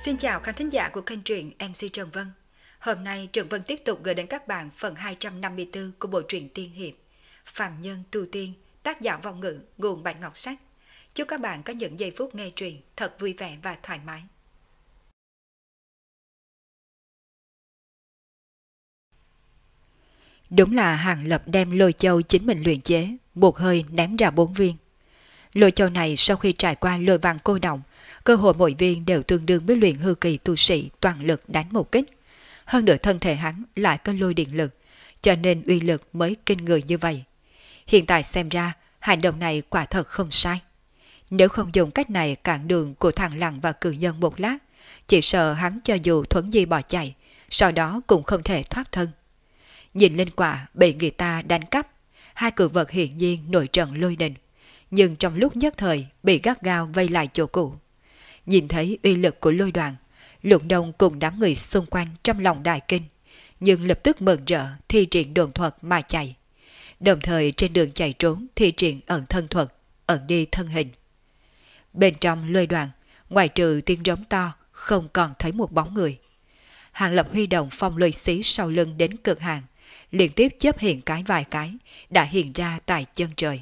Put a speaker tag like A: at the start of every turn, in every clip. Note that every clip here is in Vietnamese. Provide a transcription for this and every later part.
A: Xin chào khán thính giả của kênh truyện MC Trần Vân. Hôm nay Trần Vân tiếp tục gửi đến các bạn phần 254 của bộ truyện tiên hiệp Phàm Nhân Tu Tiên, tác giả Vong Ngữ, nguồn Bạch Ngọc Sách. Chúc các bạn có những giây phút nghe truyện thật vui vẻ và thoải mái. Đúng là Hàng Lập đem lôi châu chính mình luyện chế, một hơi ném ra 4 viên. Lôi châu này sau khi trải qua lôi vàng cô động, cơ hội mỗi viên đều tương đương với luyện hư kỳ tu sĩ toàn lực đánh một kích. Hơn nữa thân thể hắn lại có lôi điện lực, cho nên uy lực mới kinh người như vậy. Hiện tại xem ra, hành động này quả thật không sai. Nếu không dùng cách này cản đường của thằng Lặng và cử nhân một lát, chỉ sợ hắn cho dù thuấn di bỏ chạy, sau đó cũng không thể thoát thân. Nhìn lên quả bị người ta đánh cắp, hai cử vật hiển nhiên nổi trận lôi đình, nhưng trong lúc nhất thời bị gắt gao vây lại chỗ cũ. Nhìn thấy uy lực của lôi đoàn, Lục Đông cùng đám người xung quanh trong lòng đại kinh, nhưng lập tức mừng rỡ thi triển đồn thuật mà chạy. Đồng thời trên đường chạy trốn thi triển ẩn thân thuật, ẩn đi thân hình. Bên trong lôi đoàn, ngoài trừ tiếng rống to, không còn thấy một bóng người. Hàng Lập huy động phong lôi xí sau lưng đến cực hạn, liên tiếp chớp hiện vài cái, đã hiện ra tại chân trời.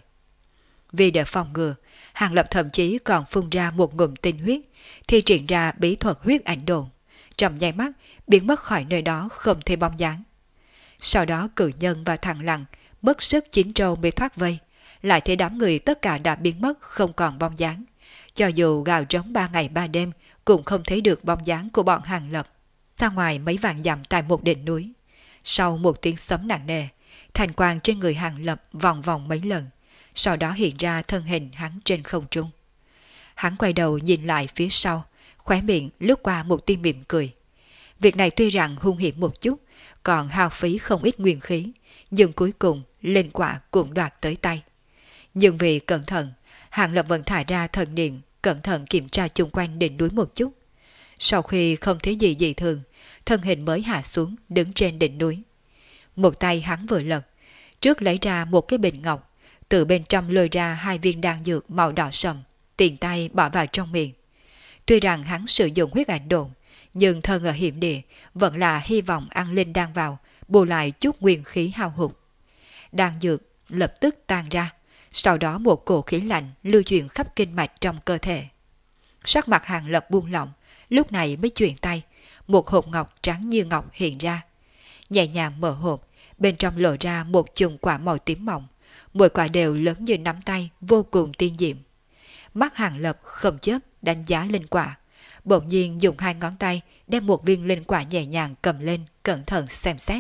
A: Vì để phòng ngừa, Hàng Lập thậm chí còn phun ra một ngụm tinh huyết, thi triển ra bí thuật huyết ảnh đồn, trong nháy mắt biến mất khỏi nơi đó không thấy bóng dáng. Sau đó cử nhân và thằng Lặng mất sức chín trâu mới thoát vây, lại thấy đám người tất cả đã biến mất không còn bóng dáng. Cho dù gào trống 3 ngày 3 đêm cũng không thấy được bóng dáng của bọn Hàng Lập. Ra ngoài mấy vạn dặm tại một đỉnh núi, sau một tiếng sấm nặng nề, thành quang trên người Hàng Lập vòng vòng mấy lần, sau đó hiện ra thân hình hắn trên không trung. Hắn quay đầu nhìn lại phía sau, khóe miệng lướt qua một tia mỉm cười. Việc này tuy rằng hung hiểm một chút, còn hao phí không ít nguyên khí, nhưng cuối cùng lên quả cũng đoạt tới tay. Nhưng vì cẩn thận, Hàng Lập vẫn thả ra thần niệm, cẩn thận kiểm tra chung quanh đỉnh núi một chút. Sau khi không thấy gì dị thường, thân hình mới hạ xuống đứng trên đỉnh núi. Một tay hắn vừa lật, trước lấy ra một cái bình ngọc, từ bên trong lôi ra 2 viên đan dược màu đỏ sậm, tiện tay bỏ vào trong miệng. Tuy rằng hắn sử dụng huyết ảnh đồn, nhưng thân ở hiểm địa vẫn là hy vọng ăn linh đan vào, bù lại chút nguyên khí hao hụt. Đan dược lập tức tan ra, sau đó một cổ khí lạnh lưu chuyển khắp kinh mạch trong cơ thể. Sắc mặt Hàng Lập buông lỏng, lúc này mới chuyển tay, một hộp ngọc trắng như ngọc hiện ra. Nhẹ nhàng mở hộp, bên trong lộ ra một chùm quả màu tím mỏng, mỗi quả đều lớn như nắm tay, vô cùng tiên diệm. Mắt Hàng Lập không chớp đánh giá linh quả, bỗng nhiên dùng 2 ngón tay đem một viên linh quả nhẹ nhàng cầm lên, cẩn thận xem xét.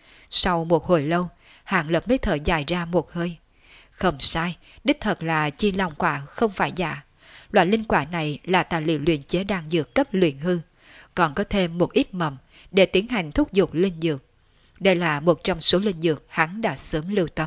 A: Sau một hồi lâu, Hàng Lập mới thở dài ra một hơi. Không sai, đích thật là chi long quả không phải giả. Loại linh quả này là tài liệu luyện chế đan dược cấp luyện hư, còn có thêm một ít mầm để tiến hành thúc giục linh dược. Đây là một trong số linh dược hắn đã sớm lưu tâm.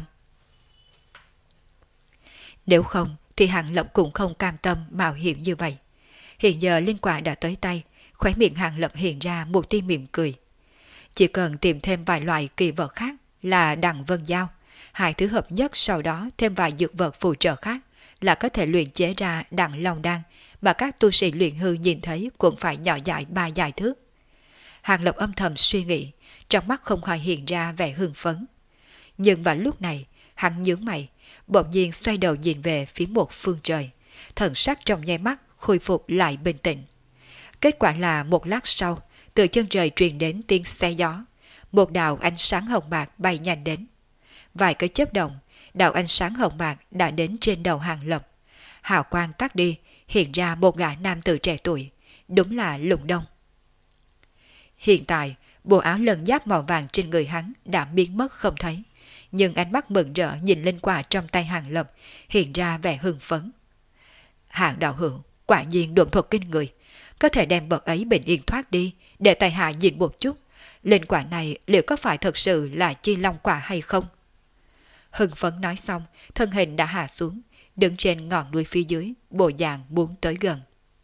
A: Nếu không thì Hàng Lập cũng không cam tâm mạo hiểm như vậy. Hiện giờ linh quả đã tới tay, khóe miệng Hàng Lập hiện ra một tia mỉm cười. Chỉ cần tìm thêm vài loại kỳ vật khác là đằng vân dao, 2 thứ hợp nhất, sau đó thêm vài dược vật phụ trợ khác là có thể luyện chế ra đằng long đan mà các tu sĩ luyện hư nhìn thấy cũng phải nhỏ dại 3 dài thước. Hàng Lập âm thầm suy nghĩ, trong mắt không khỏi hiện ra vẻ hưng phấn. Nhưng vào lúc này, hắn nhướng mày, bỗng nhiên xoay đầu nhìn về phía một phương trời, thần sắc trong nháy mắt khôi phục lại bình tĩnh. Kết quả là một lát sau, từ chân trời truyền đến tiếng xe gió, một đạo ánh sáng hồng bạc bay nhanh đến. Vài cái chớp động, đạo ánh sáng hồng bạc đã đến trên đầu Hàng Lập. Hào quang tắt đi, hiện ra một gã nam tử trẻ tuổi, đúng là Lục Đông. Hiện tại, bộ áo lân giáp màu vàng trên người hắn đã biến mất không thấy, nhưng ánh mắt mừng rỡ nhìn lên quả trong tay Hàng Lập, hiện ra vẻ hưng phấn. Hàng đạo hữu, quả nhiên độn thuật kinh người, có thể đem vật ấy bình yên thoát đi, để tài hạ nhìn một chút, linh quả này liệu có phải thật sự là chi long quả hay không? Hưng phấn nói xong, thân hình đã hạ xuống, đứng trên ngọn núi phía dưới, bộ dạng muốn tới gần.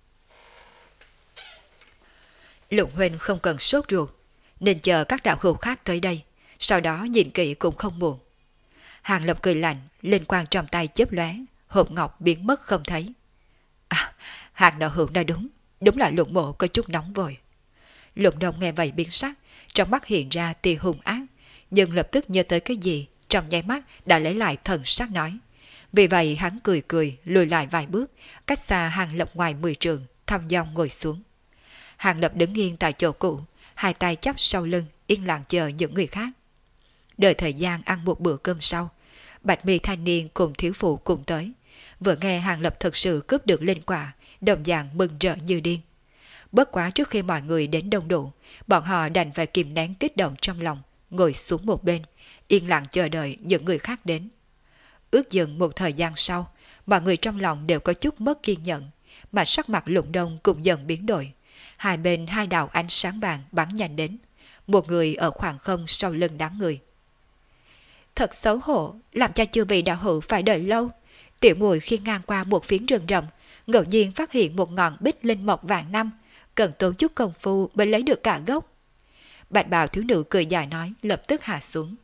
A: Lục huynh không cần sốt ruột, nên chờ các đạo hữu khác tới đây, sau đó nhìn kỹ cũng không muộn. Hàng Lập cười lạnh, linh quang trong tay chớp lóe, hộp ngọc biến mất không thấy. À, Hàng đạo hữu nói đúng, Đúng là Lục Mộ có chút nóng vội. Lục Đông nghe vậy biến sắc, trong mắt hiện ra tia hung ác, nhưng lập tức nhớ tới cái gì, trong nháy mắt đã lấy lại thần sắc nói. Vì vậy hắn cười cười lùi lại vài bước, cách xa Hàng Lập ngoài 10 trượng, thong dong ngồi xuống. Hàng Lập đứng yên tại chỗ cũ, hai tay chắp sau lưng, yên lặng chờ những người khác. Đợi thời gian ăn một bữa cơm sau, Bạch Mi thanh niên cùng thiếu phụ cùng tới. Vừa nghe Hàng Lập thực sự cướp được linh quả, đồng dạng mừng rỡ như điên. Bất quá trước khi mọi người đến đông đủ, bọn họ đành phải kìm nén kích động trong lòng, ngồi xuống một bên, yên lặng chờ đợi những người khác đến. Ước chừng một thời gian sau, mọi người trong lòng đều có chút mất kiên nhẫn, mà sắc mặt Lục Đông cũng dần biến đổi. Hai bên hai đạo ánh sáng vàng bắn nhanh đến, một người ở khoảng không sau lưng đám người. Thật xấu hổ, làm cho chư vị đạo hữu phải đợi lâu. Tiểu muội khi ngang qua một phiến rừng rậm, ngẫu nhiên phát hiện một ngọn bích linh mộc vàng năm, cần tốn chút công phu mới lấy được cả gốc. Bạch bào thiếu nữ cười dài nói, lập tức hạ xuống.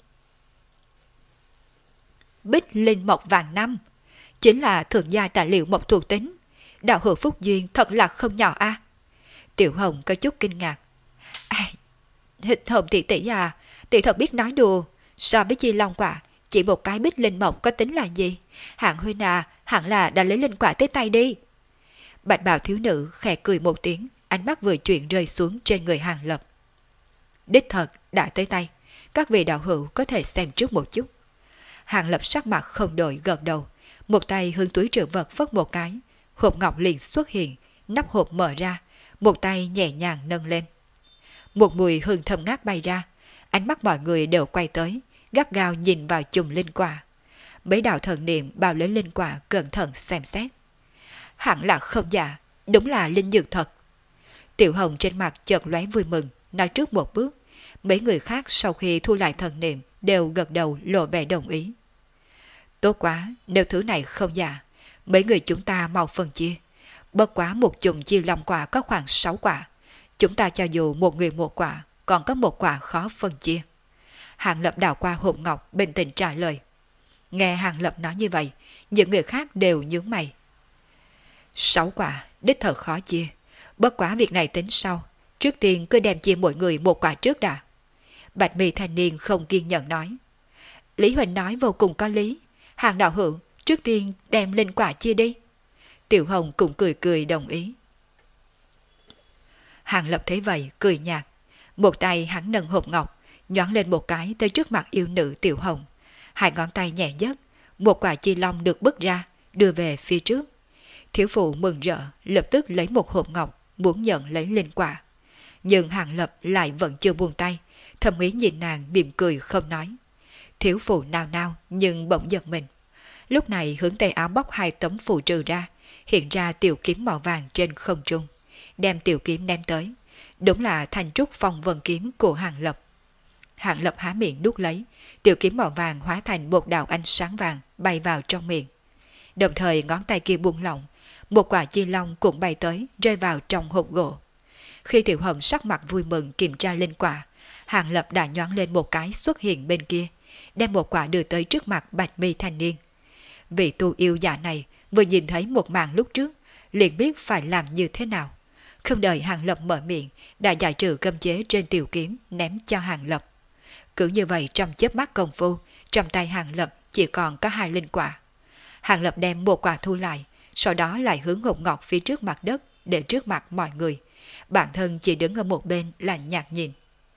A: Bích linh mộc vàng năm chính là thượng gia tài liệu mộc thuộc tính. Đạo hữu phúc duyên thật là không nhỏ a. Tiểu Hồng có chút kinh ngạc. Hồng tỷ tỷ à, tỷ thật biết nói đùa. So với chi long quả, chỉ một cái bích linh mộc có tính là gì? Hạng huynh à, hẳn là đã lấy linh quả tới tay đi. Bạch bào thiếu nữ khẽ cười một tiếng, ánh mắt vừa chuyển rơi xuống trên người Hàng Lập. Đích thật đã tới tay, các vị đạo hữu có thể xem trước một chút. Hàng Lập sắc mặt không đổi gật đầu, một tay hướng túi trữ vật phất một cái, hộp ngọc liền xuất hiện, nắp hộp mở ra, một tay nhẹ nhàng nâng lên. Một mùi hương thơm ngát bay ra, ánh mắt mọi người đều quay tới, gắt gao nhìn vào chùm linh quả. Mấy đạo thần niệm bao lấy linh quả cẩn thận xem xét. Hẳn là không giả, đúng là linh dược thật. Tiểu Hồng trên mặt chợt lóe vui mừng, nói trước một bước. Mấy người khác sau khi thu lại thần niệm đều gật đầu lộ vẻ đồng ý. Tốt quá, nếu thứ này không giả, mấy người chúng ta mau phân chia. Bất quá một chùm chia long quả có khoảng 6 quả. Chúng ta cho dù một người một quả, còn có một quả khó phân chia. Hàng Lập đảo qua hộp ngọc bình tĩnh trả lời. Nghe Hàng Lập nói như vậy, những người khác đều nhướng mày. 6 quả, đích thật khó chia. Bất quá việc này tính sau. Trước tiên cứ đem chia mỗi người một quả trước đã. Bạch Mi thanh niên không kiên nhẫn nói. Lý Huỳnh nói vô cùng có lý. Hàng đạo hữu, trước tiên đem linh quả chia đi. Tiểu Hồng cũng cười cười đồng ý. Hàng Lập thấy vậy, cười nhạt. Một tay hắn nâng hộp ngọc, nhoáng lên một cái tới trước mặt yêu nữ Tiểu Hồng. Hai ngón tay nhẹ nhấc, một quả chi long được bứt ra, đưa về phía trước. Thiếu phụ mừng rỡ, lập tức lấy một hộp ngọc, muốn nhận lấy linh quả. Nhưng Hàng Lập lại vẫn chưa buông tay, thầm ý nhìn nàng mỉm cười không nói. Thiếu phụ nao nao nhưng bỗng giật mình. Lúc này hướng tay áo bóc hai tấm phù trừ ra, hiện ra tiểu kiếm màu vàng trên không trung. Đem tiểu kiếm ném tới. Đúng là thanh trúc phong vân kiếm của Hàng Lập. Hàng Lập há miệng nuốt lấy, tiểu kiếm màu vàng hóa thành một đạo ánh sáng vàng bay vào trong miệng. Đồng thời ngón tay kia buông lỏng, một quả chi long cũng bay tới, rơi vào trong hộp gỗ. Khi Tiểu Hồng sắc mặt vui mừng kiểm tra linh quả, Hàng Lập đã nhoáng lên một cái xuất hiện bên kia, đem một quả đưa tới trước mặt Bạch Mi thanh niên. Vị tu yêu giả này vừa nhìn thấy một màn lúc trước, liền biết phải làm như thế nào. Không đợi Hàng Lập mở miệng, đã giải trừ cấm chế trên tiểu kiếm ném cho Hàng Lập. Cứ như vậy trong chớp mắt công phu, trong tay Hàng Lập chỉ còn có 2 linh quả. Hàng Lập đem một quả thu lại, sau đó lại hướng hộp ngọc phía trước mặt đất để trước mặt mọi người. Bản thân chỉ đứng ở một bên là nhạt nhìn.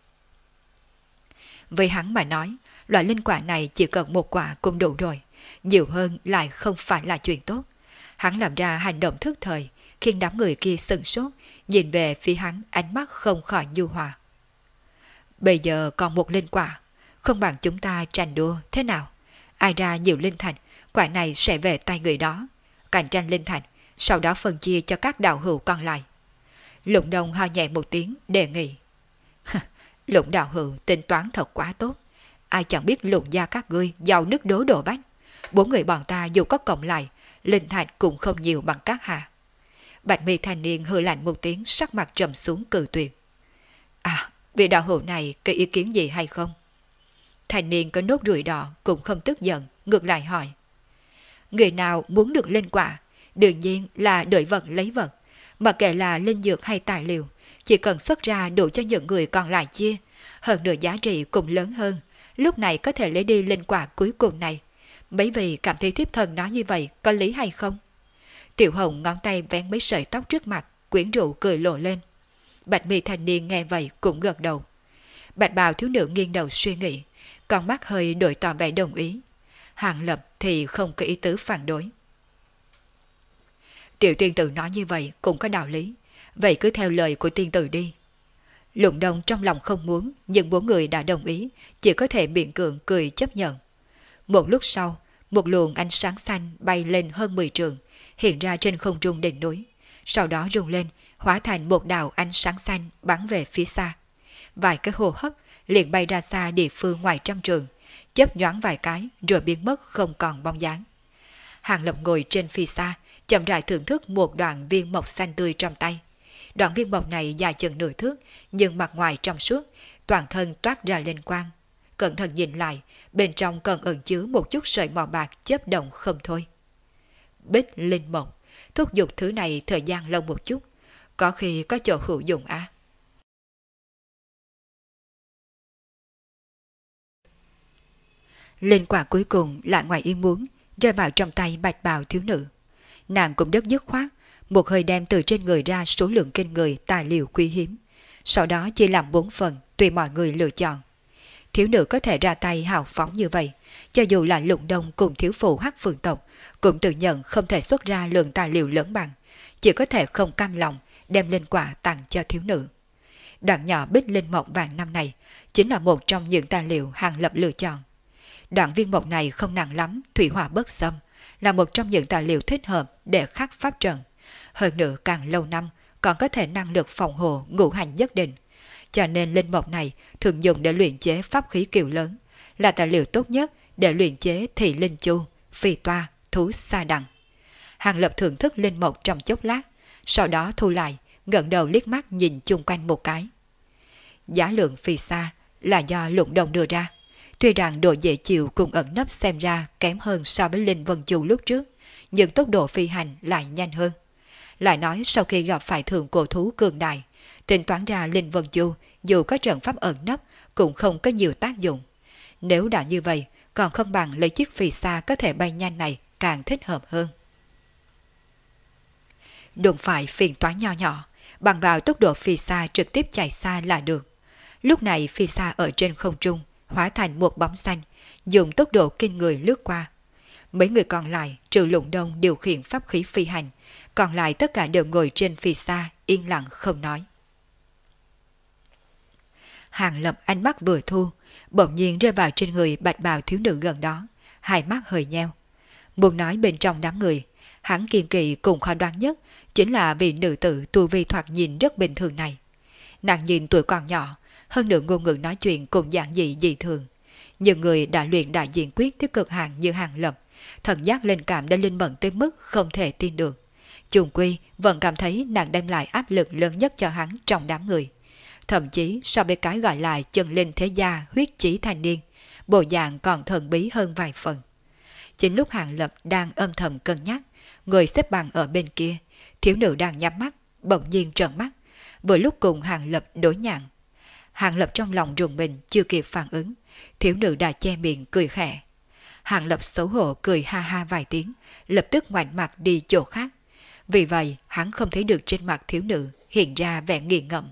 A: Với hắn mà nói, loại linh quả này chỉ cần một quả cũng đủ rồi, nhiều hơn lại không phải là chuyện tốt. Hắn làm ra hành động thức thời, khiến đám người kia sửng sốt, nhìn về phía hắn ánh mắt không khỏi nhu hòa. Bây giờ còn một linh quả, không bằng chúng ta tranh đua thế nào? Ai ra nhiều linh thạch, quả này sẽ về tay người đó. Cạnh tranh linh thạch, sau đó phân chia cho các đạo hữu còn lại. Lục Đông ho nhẹ một tiếng đề nghị. Lục đạo hữu tính toán thật quá tốt. Ai chẳng biết Lục gia các ngươi giàu nước đố đổ bách. 4 người bọn ta dù có cộng lại, linh thạch cũng không nhiều bằng các hạ. Bạch Mi thanh niên hừ lạnh một tiếng, sắc mặt trầm xuống cự tuyệt. À, vị đạo hữu này có ý kiến gì hay không? Thanh niên có nốt ruồi đỏ cũng không tức giận, ngược lại hỏi. Người nào muốn được linh quả, đương nhiên là đợi vật lấy vật. Mà kể là linh dược hay tài liệu, chỉ cần xuất ra đủ cho những người còn lại chia, hơn nữa giá trị cũng lớn hơn, lúc này có thể lấy đi linh quả cuối cùng này. Mấy vị cảm thấy thiếp thân nói như vậy có lý hay không? Tiểu Hồng ngón tay vén mấy sợi tóc trước mặt, quyến rũ cười lộ lên. Bạch mi thanh niên nghe vậy cũng gật đầu. Bạch bào thiếu nữ nghiêng đầu suy nghĩ, con mắt hơi đổi tỏ vẻ đồng ý. Hàng Lập thì không có ý tứ phản đối. Tiểu tiên tử nói như vậy cũng có đạo lý, vậy cứ theo lời của tiên tử đi. Lụng Đông trong lòng không muốn, nhưng bốn người đã đồng ý, chỉ có thể miễn cưỡng cười chấp nhận. Một lúc sau, một luồng ánh sáng xanh bay lên hơn 10 trượng, hiện ra trên không trung đỉnh núi, sau đó rung lên, hóa thành một đạo ánh sáng xanh bắn về phía xa. Vài cái hô hấp liền bay ra xa địa phương ngoài trăm trượng, chớp nhoáng vài cái rồi biến mất không còn bóng dáng. Hàng Lập ngồi trên phi xa, chậm rãi thưởng thức một đoạn viên mộc xanh tươi trong tay. Đoạn viên mộc này dài chừng nửa thước, nhưng mặt ngoài trong suốt, toàn thân toát ra lên quang. Cẩn thận nhìn lại, bên trong còn ẩn chứa một chút sợi màu bạc chớp động không thôi. Bích linh mộc, thúc giục thứ này thời gian lâu một chút, có khi có chỗ hữu dụng á. Linh quả cuối cùng lại ngoài ý muốn, rơi vào trong tay bạch bào thiếu nữ. Nàng cũng rất dứt khoát, một hơi đem từ trên người ra số lượng kinh người tài liệu quý hiếm, sau đó chia làm 4 phần tùy mọi người lựa chọn. Thiếu nữ có thể ra tay hào phóng như vậy, cho dù là Lụng Đông cùng thiếu phụ Hắc Phượng tộc cũng tự nhận không thể xuất ra lượng tài liệu lớn bằng, chỉ có thể không cam lòng đem linh quả tặng cho thiếu nữ. Đoạn nhỏ bích linh mộc vàng năm này chính là một trong những tài liệu Hàng Lập lựa chọn. Đoạn viên mộc này không nặng lắm, thủy hỏa bất xâm, là một trong những tài liệu thích hợp để khắc pháp trận. Hơn nữa càng lâu năm còn có thể năng lực phòng hộ ngũ hành nhất định, cho nên linh mộc này thường dùng để luyện chế pháp khí kiều lớn, là tài liệu tốt nhất để luyện chế thị linh chu, phi toa, thú sa đằng. Hàng Lập thưởng thức linh mộc trong chốc lát, sau đó thu lại, ngẩng đầu liếc mắt nhìn chung quanh một cái. Giá lượng phi xa là do Lụng Đông đưa ra, tuy rằng độ dễ chịu cùng ẩn nấp xem ra kém hơn so với linh vân chu lúc trước, nhưng tốc độ phi hành lại nhanh hơn. Lại nói sau khi gặp phải thượng cổ thú cường đại, tính toán ra linh vân chu dù có trận pháp ẩn nấp cũng không có nhiều tác dụng. Nếu đã như vậy, còn không bằng lấy chiếc phi xa có thể bay nhanh này càng thích hợp hơn. Đụng phải phiền toái nho nhỏ, bằng vào tốc độ phi xa trực tiếp chạy xa là được. Lúc này phi xa ở trên không trung hóa thành một bóng xanh, dùng tốc độ kinh người lướt qua. Mấy người còn lại trừ Lụng Đông điều khiển pháp khí phi hành, còn lại tất cả đều ngồi trên phi xa yên lặng không nói. Hàng Lập ánh mắt vừa thu, bỗng nhiên rơi vào trên người bạch bào thiếu nữ gần đó, hai mắt hơi nheo. Muốn nói bên trong đám người, hắn kiên kỵ cùng khó đoán nhất chính là vị nữ tử tu vi thoạt nhìn rất bình thường này. Nàng nhìn tuổi còn nhỏ, hơn nữa ngôn ngữ nói chuyện cũng giản dị dị thường. Những người đã luyện đại diện quyết tới cực hạn như Hàng Lập, thần giác linh cảm đã linh mẫn tới mức không thể tin được. Chung quy vẫn cảm thấy nàng đem lại áp lực lớn nhất cho hắn trong đám người. Thậm chí so với cái gọi là chân linh thế gia huyết chí thanh niên, bộ dạng còn thần bí hơn vài phần. Chính lúc Hàng Lập đang âm thầm cân nhắc, người xếp bằng ở bên kia, thiếu nữ đang nhắm mắt, bỗng nhiên trợn mắt, vừa lúc cùng Hàng Lập đối nhạn. Hàng Lập trong lòng rùng mình chưa kịp phản ứng, thiếu nữ đã che miệng cười khẽ. Hàng Lập xấu hổ cười ha ha vài tiếng, lập tức ngoảnh mặt đi chỗ khác. Vì vậy hắn không thấy được trên mặt thiếu nữ hiện ra vẻ nghiền ngẫm.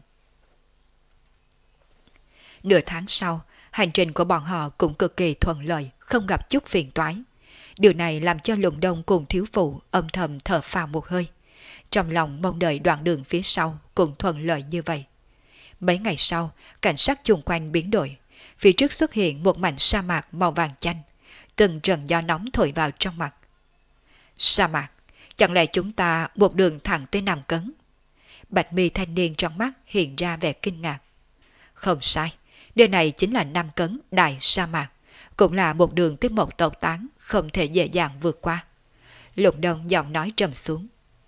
A: Nửa tháng sau, hành trình của bọn họ cũng cực kỳ thuận lợi, không gặp chút phiền toái. Điều này làm cho Lụng Đông cùng thiếu phụ âm thầm thở phào một hơi. Trong lòng mong đợi đoạn đường phía sau cũng thuận lợi như vậy. Mấy ngày sau, cảnh sắc chung quanh biến đổi. Phía trước xuất hiện một mảnh sa mạc màu vàng chanh. Từng trận gió nóng thổi vào trong mặt. Sa mạc, chẳng lẽ chúng ta một đường thẳng tới Nam Cấn? Bạch mi thanh niên trong mắt hiện ra vẻ kinh ngạc. Không sai, nơi này chính là Nam Cấn Đại Sa Mạc, cũng là một đường tới một tộc tán không thể dễ dàng vượt qua. Lục Đông giọng nói trầm xuống.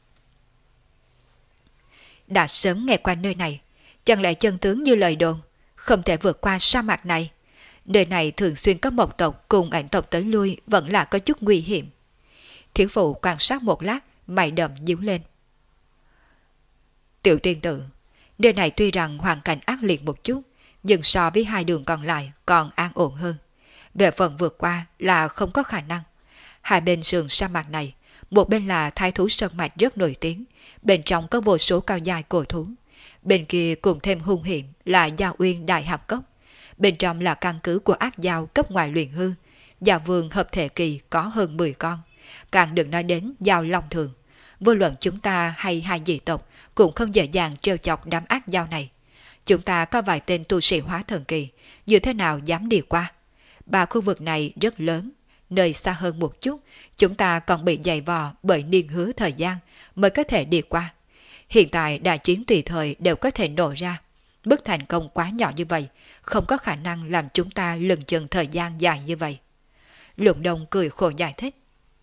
A: Đã sớm nghe qua nơi này, chẳng lẽ chân tướng như lời đồn, không thể vượt qua sa mạc này? Nơi này thường xuyên có một tộc cùng ảnh tộc tới lui vẫn là có chút nguy hiểm. Thiếu phụ quan sát một lát, mày đậm nhíu lên. Tiểu tiên tử, nơi này tuy rằng hoàn cảnh ác liệt một chút, nhưng so với hai đường còn lại còn an ổn hơn. Về phần vượt qua là không có khả năng. Hai bên sườn sa mạc này, một bên là thái thú sơn mạch rất nổi tiếng, bên trong có vô số cao dài cổ thú. Bên kia cùng thêm hung hiểm là Giao Uyên Đại Hạp Cốc. Bên trong là căn cứ của ác giao cấp ngoài luyện hư. Giao vương hợp thể kỳ có hơn 10 con. Càng đừng nói đến Giao Long Thường. Vô luận chúng ta hay hai dị tộc cũng không dễ dàng trêu chọc đám ác giao này. Chúng ta có vài tên tu sĩ hóa thần kỳ, như thế nào dám đi qua. Ba khu vực này rất lớn, nơi xa hơn một chút, chúng ta còn bị dày vò bởi niên hứa thời gian mới có thể đi qua. Hiện tại đại chiến tùy thời đều có thể nổ ra. Mức thành công quá nhỏ như vậy, không có khả năng làm chúng ta lừng chừng thời gian dài như vậy. Lục Đông cười khổ giải thích.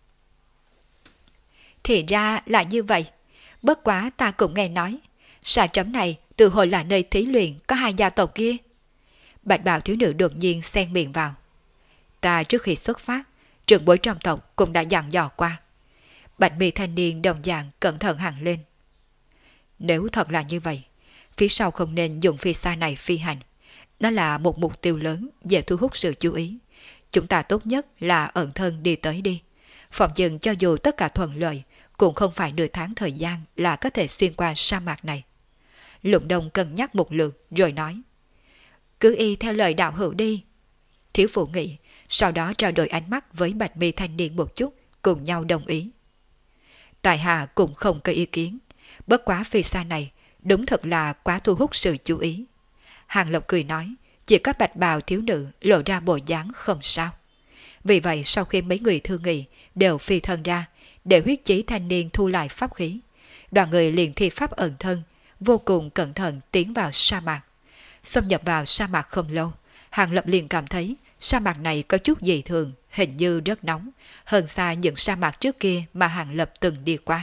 A: Thì ra là như vậy. Bất quá ta cũng nghe nói, xà trống này từ hồi là nơi thí luyện có hai gia tộc kia. Bạch bào thiếu nữ đột nhiên xen miệng vào. Ta trước khi xuất phát, trưởng bối trong tộc cũng đã dặn dò qua. Bạch mi thanh niên đồng dạng cẩn thận hẳn lên. Nếu thật là như vậy, phía sau không nên dùng phi xa này phi hành. Nó là một mục tiêu lớn dễ thu hút sự chú ý. Chúng ta tốt nhất là ẩn thân đi tới đi. Phòng chừng cho dù tất cả thuận lợi, cũng không phải nửa tháng thời gian là có thể xuyên qua sa mạc này. Lục Đông cân nhắc một lượt rồi nói. Cứ y theo lời đạo hữu đi. Thiếu phụ nghĩ, sau đó trao đổi ánh mắt với bạch mi thanh niên một chút, cùng nhau đồng ý. Tại hạ cũng không có ý kiến. Bất quá phi xa này đúng thật là quá thu hút sự chú ý. Hàng Lập cười nói, chỉ có bạch bào thiếu nữ lộ ra bộ dáng không sao. Vì vậy sau khi mấy người thương nghị đều phi thân ra, để huyết chí thanh niên thu lại pháp khí, đoàn người liền thi pháp ẩn thân, vô cùng cẩn thận tiến vào sa mạc. Xâm nhập vào sa mạc không lâu, Hàng Lập liền cảm thấy sa mạc này có chút dị thường, hình như rất nóng, hơn xa những sa mạc trước kia mà Hàng Lập từng đi qua.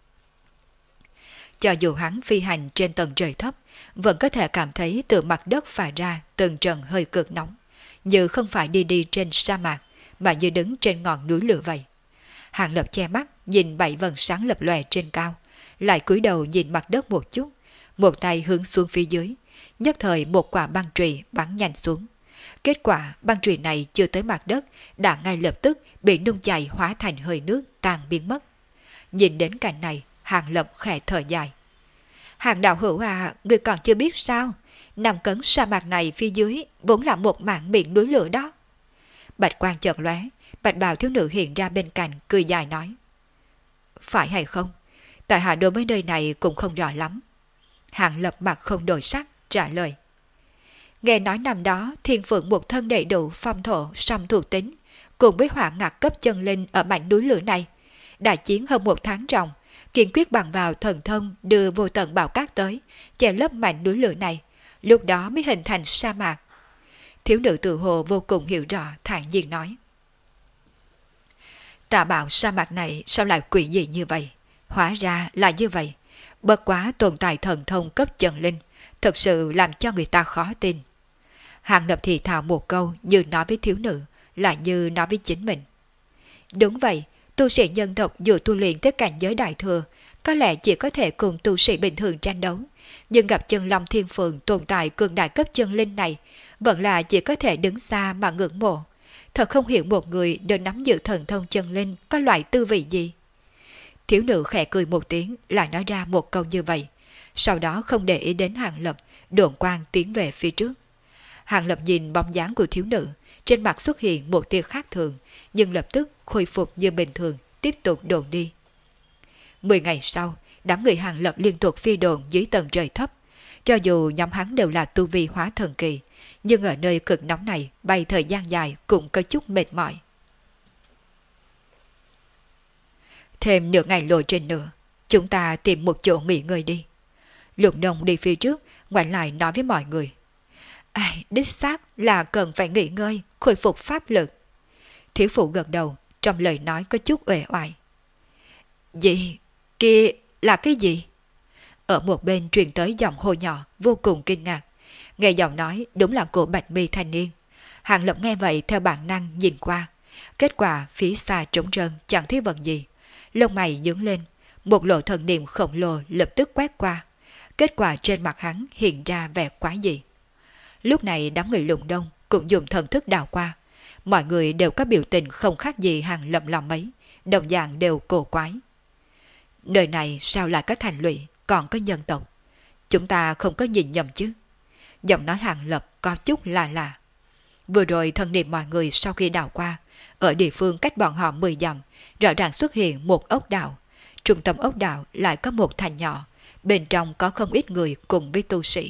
A: Cho dù hắn phi hành trên tầng trời thấp, vẫn có thể cảm thấy từ mặt đất phả ra từng trận hơi cực nóng, như không phải đi trên sa mạc, mà như đứng trên ngọn núi lửa vậy. Hàng Lập che mắt nhìn bảy vầng sáng lập lòe trên cao, lại cúi đầu nhìn mặt đất một chút, một tay hướng xuống phía dưới, nhất thời một quả băng chùy bắn nhanh xuống. Kết quả băng chùy này chưa tới mặt đất đã ngay lập tức bị nung chảy hóa thành hơi nước tan biến mất. Nhìn đến cảnh này, Hàng Lập khẽ thở dài. Hàng đạo hữu à, người còn chưa biết sao, nằm cấn sa mạc này phía dưới vốn là một mảng miệng núi lửa đó. Bạch quang chợt lóe, bạch bào thiếu nữ hiện ra bên cạnh cười dài nói. Phải hay không? Tại hạ đối với nơi này cũng không rõ lắm. Hàng Lập mặt không đổi sắc trả lời. Nghe nói năm đó thiên phượng một thân đầy đủ phong thổ song thuộc tính, cùng với hỏa ngạc cấp chân linh ở mảnh núi lửa này, đại chiến hơn một tháng ròng, kiên quyết bằng vào thần thông đưa vô tận bão cát tới, che lấp mảnh núi lửa này, lúc đó mới hình thành sa mạc. Thiếu nữ tự hồ vô cùng hiểu rõ, thản nhiên nói. Ta bảo sa mạc này sao lại quỷ dị như vậy? Hóa ra là như vậy. Bất quá tồn tại thần thông cấp chân linh, thật sự làm cho người ta khó tin. Hàng Lập thì thào một câu như nói với thiếu nữ, lại như nói với chính mình. Đúng vậy, tu sĩ nhân tộc dù tu luyện tới cảnh giới đại thừa, có lẽ chỉ có thể cùng tu sĩ bình thường tranh đấu, nhưng gặp chân long thiên phượng tồn tại cường đại cấp chân linh này, vẫn là chỉ có thể đứng xa mà ngưỡng mộ. Thật không hiểu một người đều nắm giữ thần thông chân linh có loại tư vị gì. Thiếu nữ khẽ cười một tiếng lại nói ra một câu như vậy, sau đó không để ý đến Hàng Lập, độn quang tiến về phía trước. Hàng Lập nhìn bóng dáng của thiếu nữ, trên mặt xuất hiện một tia khác thường, nhưng lập tức khôi phục như bình thường, tiếp tục đồn đi. 10 ngày sau, đám người Hàng Lập liên tục phi đồn dưới tầng trời thấp. Cho dù nhóm hắn đều là tu vi hóa thần kỳ, nhưng ở nơi cực nóng này bay thời gian dài cũng có chút mệt mỏi. Thêm nửa ngày lội trên nữa, chúng ta tìm một chỗ nghỉ ngơi đi. Lục Đông đi phía trước, ngoảnh lại nói với mọi người. Đích xác là cần phải nghỉ ngơi, khôi phục pháp lực. Thiếu phụ gật đầu, trong lời nói có chút uể oải. Gì? Kia là cái gì? Ở một bên truyền tới giọng hô nhỏ, vô cùng kinh ngạc. Nghe giọng nói đúng là của bạch mi thanh niên. Hàng Lập nghe vậy theo bản năng nhìn qua. Kết quả phía xa trống trơn chẳng thấy vật gì. Lông mày nhướng lên, một lộ thần niệm khổng lồ lập tức quét qua. kết quả trên mặt hắn hiện ra vẻ quái dị. Lúc này đám người Lũng Đông cũng dùng thần thức đào qua, mọi người đều có biểu tình không khác gì Hàng Lập lòng mấy, đồng dạng đều cổ quái. Nơi này sao lại có thành lũy, còn có nhân tộc? Chúng ta không có nhìn nhầm chứ? Giọng nói Hàng Lập có chút lạ lạ. Vừa rồi thân niệm mọi người sau khi đào qua, ở địa phương cách bọn họ 10 dặm, rõ ràng xuất hiện một ốc đảo. Trung tâm ốc đảo lại có một thành nhỏ, bên trong có không ít người cùng với tu sĩ.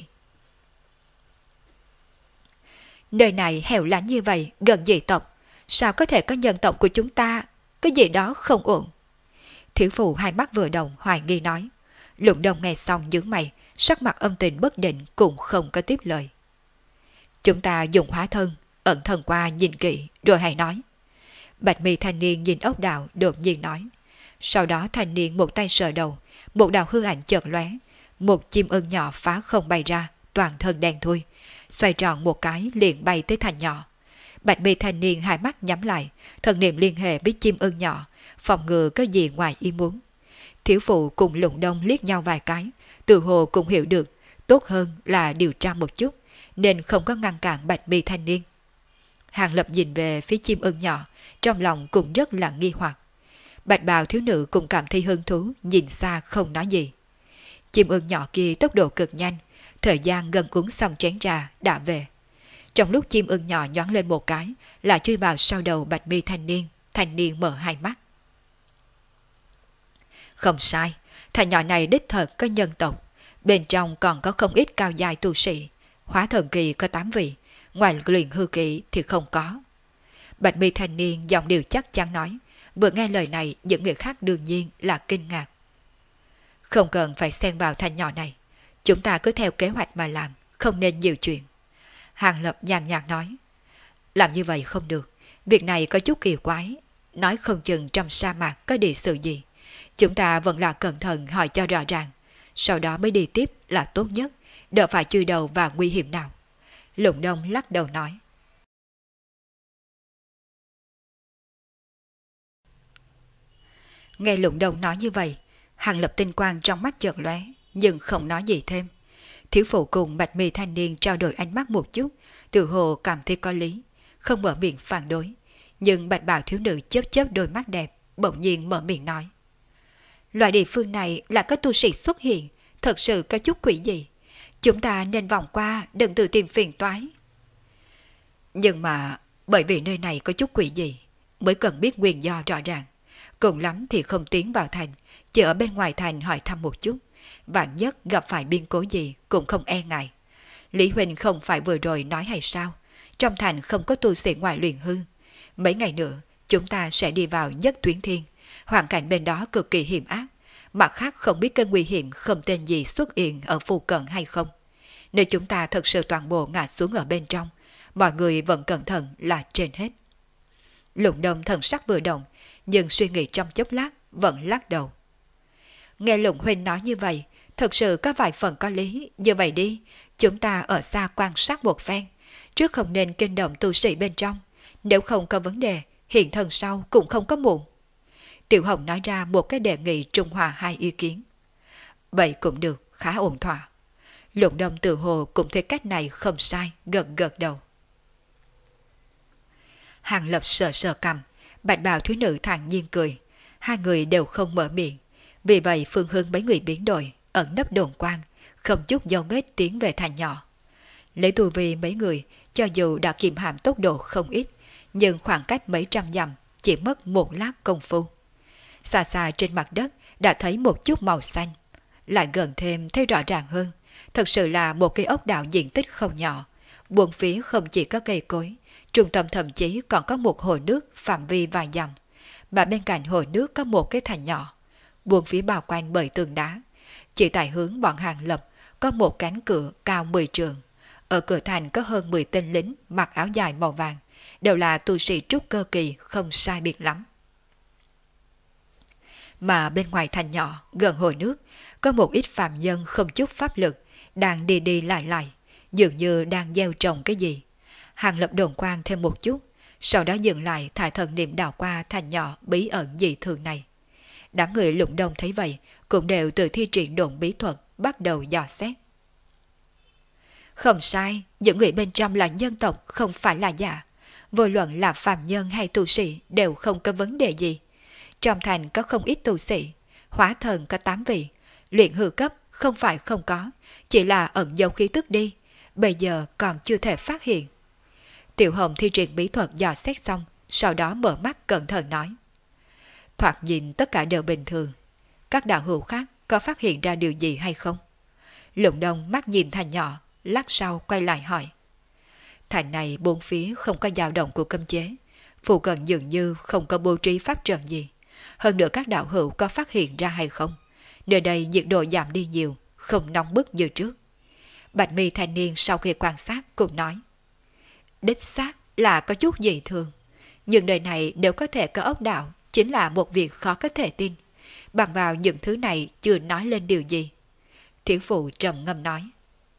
A: Nơi này hẻo lánh như vậy, gần dị tộc, sao có thể có nhân tộc của chúng ta? Cái gì đó không ổn. Thiếu phụ hai mắt vừa đồng hoài nghi nói. Lũng Đông nghe xong nhướng mày, sắc mặt âm tình bất định cũng không có tiếp lời. Chúng ta dùng hóa thân, ẩn thần qua nhìn kỹ rồi hãy nói. Bạch mi thanh niên nhìn ốc đảo đột nhiên nói. Sau đó thanh niên một tay sờ đầu, một đạo hư ảnh chợt lóe, một chim ưng nhỏ phá không bay ra, toàn thân đen thui, xoay tròn một cái liền bay tới thành nhỏ. Bạch mi thanh niên hai mắt nhắm lại, thần niệm liên hệ với chim ưng nhỏ, phòng ngừa có gì ngoài ý muốn. Thiếu phụ cùng Lũng Đông liếc nhau vài cái, tự hồ cũng hiểu được, tốt hơn là điều tra một chút, nên không có ngăn cản Bạch mi thanh niên. Hàng Lập nhìn về phía chim ưng nhỏ, trong lòng cũng rất là nghi hoặc. Bạch bào thiếu nữ cũng cảm thấy hứng thú, nhìn xa không nói gì. Chim ưng nhỏ kia tốc độ cực nhanh, thời gian gần uống xong chén trà đã về. Trong lúc chim ưng nhỏ nhoáng lên một cái, là chui vào sau đầu Bạch mi thanh niên mở hai mắt. Không sai, thằng nhỏ này đích thật có nhân tộc, bên trong còn có không ít cao giai tu sĩ, hóa thần kỳ có 8 vị, ngoài luyện hư kỳ thì không có. Bạch mi thanh niên giọng điệu chắc chắn nói, vừa nghe lời này những người khác đương nhiên là kinh ngạc. Không cần phải xen vào thanh nhỏ này, chúng ta cứ theo kế hoạch mà làm, không nên nhiều chuyện. Hàng Lập nhàn nhạt nói, làm như vậy không được, việc này có chút kỳ quái, nói không chừng trong sa mạc có địa sự gì. Chúng ta vẫn là cẩn thận hỏi cho rõ ràng, sau đó mới đi tiếp là tốt nhất, đỡ phải chui đầu vào nguy hiểm nào. Lũng Đông lắc đầu nói. Nghe Lũng Đông nói như vậy, Hàng Lập tinh quang trong mắt chợt lóe, nhưng không nói gì thêm. Thiếu phụ cùng Bạch mi thanh niên trao đổi ánh mắt một chút, tự hồ cảm thấy có lý, không mở miệng phản đối. Nhưng Bạch bào thiếu nữ chớp chớp đôi mắt đẹp, bỗng nhiên mở miệng nói. Loại địa phương này là có tu sĩ xuất hiện, thật sự có chút quỷ gì. Chúng ta nên vòng qua, đừng tự tìm phiền toái. Nhưng mà, bởi vì nơi này có chút quỷ gì, mới cần biết nguyên do rõ ràng. Cùng lắm thì không tiến vào thành, chỉ ở bên ngoài thành hỏi thăm một chút. Vạn nhất gặp phải biên cố gì cũng không e ngại. Lý Huỳnh không phải vừa rồi nói hay sao? Trong thành không có tu sĩ ngoài luyện hư. Mấy ngày nữa, chúng ta sẽ đi vào Nhất Tuyến Thiên. Hoàn cảnh bên đó cực kỳ hiểm ác. Mặt khác không biết cơn nguy hiểm không tên gì xuất hiện ở phù cận hay không. Nếu chúng ta thật sự toàn bộ ngã xuống ở bên trong, mọi người vẫn cẩn thận là trên hết. Lũng Đông thần sắc vừa động, nhưng suy nghĩ trong chốc lát vẫn lắc đầu. Nghe Lũng Huynh nói như vậy, thật sự có vài phần có lý. Như vậy đi, chúng ta ở xa quan sát một phen, trước không nên kinh động tu sĩ bên trong. Nếu không có vấn đề, hiện thân sau cũng không có muộn. Tiểu Hồng nói ra một cái đề nghị trung hòa hai ý kiến. Vậy cũng được, khá ổn thỏa. Lũng Đông tự hồ cũng thấy cách này không sai, gật gật đầu. Hàng Lập sờ sờ cằm, Bạch bào thiếu nữ thản nhiên cười. Hai người đều không mở miệng. Vì vậy phương hướng mấy người biến đổi, ẩn nấp đồn quang, không chút dấu vết tiến về thành nhỏ. Lấy tu vi mấy người, cho dù đã kiềm hãm tốc độ không ít, nhưng khoảng cách mấy trăm dặm chỉ mất một lát công phu. Xa xa trên mặt đất đã thấy một chút màu xanh, lại gần thêm thấy rõ ràng hơn. Thật sự là một cái ốc đảo diện tích không nhỏ, buồng phía không chỉ có cây cối, trung tâm thậm chí còn có một hồ nước phạm vi vài dặm, mà bên cạnh hồ nước có một cái thành nhỏ, buồng phía bao quanh bởi tường đá. Chỉ tại hướng bọn Hàng Lập có một cánh cửa cao 10 trượng, ở cửa thành có hơn 10 tên lính mặc áo dài màu vàng, đều là tu sĩ trúc cơ kỳ không sai biệt lắm. Mà bên ngoài thành nhỏ, gần hồ nước, có một ít phàm nhân không chút pháp lực, đang đi đi lại lại, dường như đang gieo trồng cái gì. Hàng Lập đồn quang thêm một chút, sau đó dừng lại thải thần niệm đảo qua thành nhỏ bí ẩn dị thường này. Đám người Lũng Đông thấy vậy, cũng đều tự thi triển độn bí thuật, bắt đầu dò xét. Không sai, những người bên trong là nhân tộc không phải là giả. Vô luận là phàm nhân hay tu sĩ đều không có vấn đề gì. Trong thành có không ít tu sĩ, hóa thần có 8 vị, luyện hư cấp không phải không có, chỉ là ẩn giấu khí tức đi, bây giờ còn chưa thể phát hiện. Tiểu Hồng thi triển bí thuật dò xét xong, sau đó mở mắt cẩn thận nói. Thoạt nhìn tất cả đều bình thường, các đạo hữu khác có phát hiện ra điều gì hay không? Lục Đông mắt nhìn thành nhỏ, lát sau quay lại hỏi. Thành này bốn phía không có dao động của cấm chế, phụ cận dường như không có bố trí pháp trận gì. Hơn nữa các đạo hữu có phát hiện ra hay không? Nơi đây nhiệt độ giảm đi nhiều, không nóng bức như trước. Bạch mi thanh niên sau khi quan sát cũng nói. Đích xác là có chút dị thường, nhưng nơi này nếu có thể có ốc đảo chính là một việc khó có thể tin. Bằng vào những thứ này chưa nói lên điều gì. Thiển phụ trầm ngâm nói.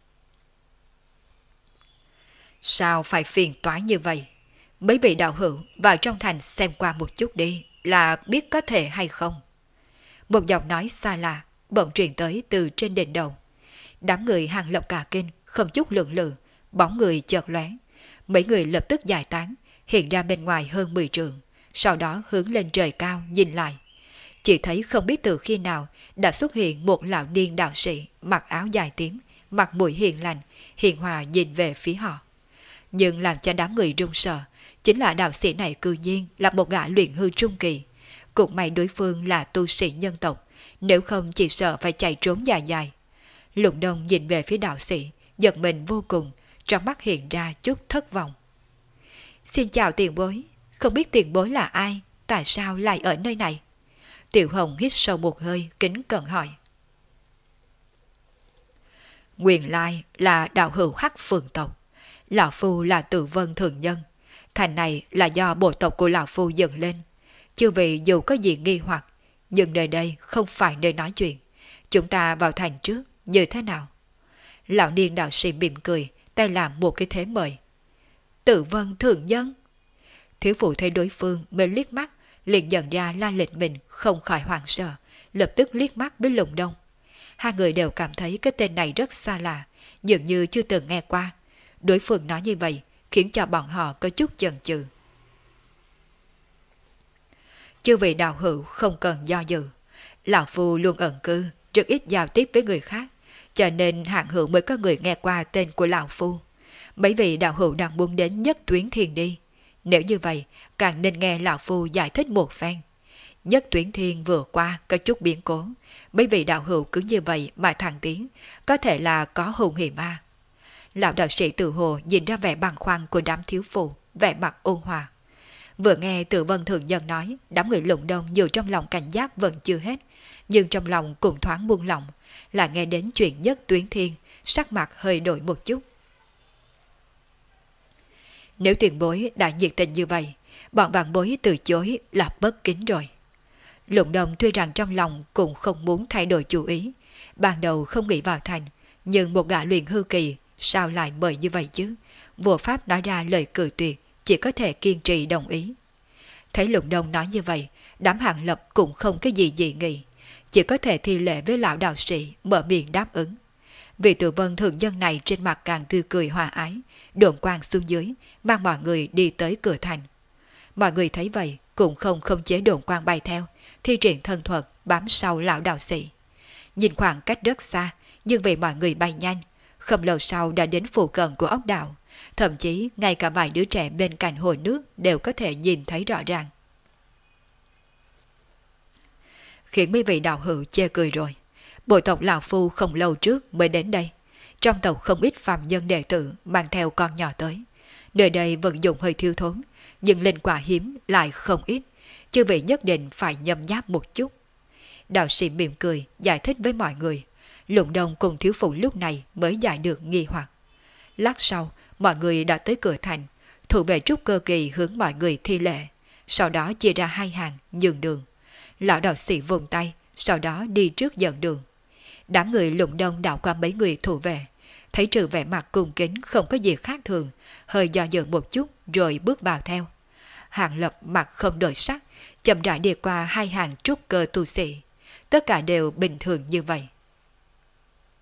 A: Sao phải phiền toái như vậy? Mấy vị đạo hữu vào trong thành xem qua một chút đi, là biết có thể hay không. Một giọng nói xa lạ bỗng truyền tới từ trên đỉnh đầu. Đám người Hàng Lập cả kinh, không chút lượng lự, bóng người chợt lóe. Mấy người lập tức giải tán, hiện ra bên ngoài hơn 10 trượng, sau đó hướng lên trời cao nhìn lại. Chỉ thấy không biết từ khi nào đã xuất hiện một lão niên đạo sĩ mặc áo dài tím, mặt mũi hiền lành, hiền hòa nhìn về phía họ. Nhưng làm cho đám người run sợ, chính là đạo sĩ này cư nhiên là một gã luyện hư trung kỳ. Cũng may đối phương là tu sĩ nhân tộc, nếu không chỉ sợ phải chạy trốn dài dài. Lục Đông nhìn về phía đạo sĩ, giật mình vô cùng, trong mắt hiện ra chút thất vọng. Xin chào tiền bối, không biết tiền bối là ai, tại sao lại ở nơi này? Tiểu Hồng hít sâu một hơi, kính cẩn hỏi. Nguyên lai là đạo hữu Hắc Phượng tộc, lão phu là Tử Vân Thượng Nhân. Thành này là do bộ tộc của lão phu dựng lên. Chư vị dù có gì nghi hoặc, nhưng nơi đây không phải nơi nói chuyện. Chúng ta vào thành trước, như thế nào? Lão niên đạo sĩ mỉm cười, tay làm một cái thế mời. Tử Vân Thượng Nhân. Thiếu phụ thấy đối phương mới liếc mắt, liền nhận ra la lịch mình không khỏi hoảng sợ, lập tức liếc mắt với Lục Đông. Hai người đều cảm thấy cái tên này rất xa lạ, dường như chưa từng nghe qua. Đối phương nói như vậy khiến cho bọn họ có chút chần chừ. Chư vị đạo hữu không cần do dự, lão phu luôn ẩn cư, rất ít giao tiếp với người khác, cho nên hạng hữu mới có người nghe qua tên của lão phu. Mấy vị đạo hữu đang muốn đến Nhất Tuyến Thiên đi, nếu như vậy càng nên nghe lão phu giải thích một phen. Nhất Tuyến Thiên vừa qua có chút biến cố, mấy vị đạo hữu cứ như vậy mà thẳng tiến, có thể là có hùng hỉ ma. Lão đạo sĩ tự hồ nhìn ra vẻ bàng khoăn của đám thiếu phụ, vẻ mặt ôn hòa. Vừa nghe Tử Vân Thượng Nhân nói, đám người Lục Đông nhiều trong lòng cảnh giác vẫn chưa hết, nhưng trong lòng cũng thoáng buông lỏng, là nghe đến chuyện Nhất Tuyến Thiên, sắc mặt hơi đổi một chút. Nếu tiền bối đã nhiệt tình như vậy, bọn vạn bối từ chối là bất kính rồi. Lục Đông tuy rằng trong lòng cũng không muốn thay đổi chủ ý, ban đầu không nghĩ vào thành, nhưng một gã luyện hư kỳ sao lại mời như vậy chứ? Vô pháp nói ra lời cự tuyệt, chỉ có thể kiên trì đồng ý. Thấy Lục Đông nói như vậy, đám Hàng Lập cũng không cái gì dị nghị, chỉ có thể thi lễ với lão đạo sĩ mở miệng đáp ứng. Vị Tử Vân Thượng Nhân này trên mặt càng tươi cười hòa ái, độn quang xuống dưới, mang mọi người đi tới cửa thành. Mọi người thấy vậy cũng không khống chế độn quang bay theo, thi triển thân thuật bám sau lão đạo sĩ. Nhìn khoảng cách rất xa, nhưng vì mọi người bay nhanh, không lâu sau đã đến phụ cận của ốc đảo, thậm chí ngay cả vài đứa trẻ bên cạnh hồ nước đều có thể nhìn thấy rõ ràng. Khiến mấy vị đạo hữu chê cười rồi. Bộ tộc lão phu không lâu trước mới đến đây. Trong tộc không ít phàm nhân đệ tử mang theo con nhỏ tới. Nơi đây vận dụng hơi thiếu thốn, nhưng linh quả hiếm lại không ít. Chư vị nhất định phải nhâm nháp một chút. Đạo sĩ mỉm cười giải thích với mọi người. Lục Đông cùng thiếu phụ lúc này mới giải được nghi hoặc. Lát sau, mọi người đã tới cửa thành. Thủ vệ trúc cơ kỳ hướng mọi người thi lễ, sau đó chia ra hai hàng nhường đường. Lão đạo sĩ vùng tay, sau đó đi trước dẫn đường. Đám người Lục Đông đảo qua mấy người thủ vệ, thấy trừ vẻ mặt cung kính không có gì khác thường, hơi do dự một chút rồi bước vào theo. Hàng Lập mặt không đổi sắc, chậm rãi đi qua hai hàng trúc cơ tu sĩ, tất cả đều bình thường như vậy.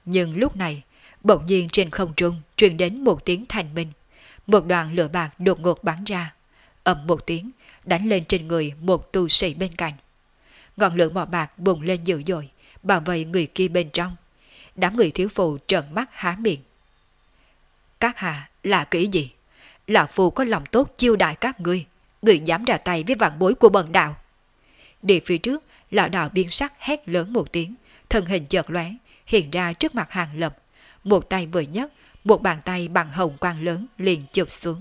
A: Nhưng lúc này, bỗng nhiên trên không trung truyền đến một tiếng thanh minh. Một đoàn lửa bạc đột ngột bắn ra, ầm một tiếng, đánh lên trên người một tu sĩ bên cạnh. Ngọn lửa màu bạc bùng lên dữ dội, bảo vệ người kia bên trong. Đám người thiếu phụ trợn mắt há miệng. Các hạ là kỹ gì? Lão Phu có lòng tốt chiêu đại các ngươi, người dám ra tay với vạn bối của bần đạo. Đi phía trước, lão đạo biên sắc hét lớn một tiếng, thân hình chợt lóe, hiện ra trước mặt Hàng Lập. Một tay vừa nhấc, một bàn tay bằng hồng quang lớn liền chụp xuống.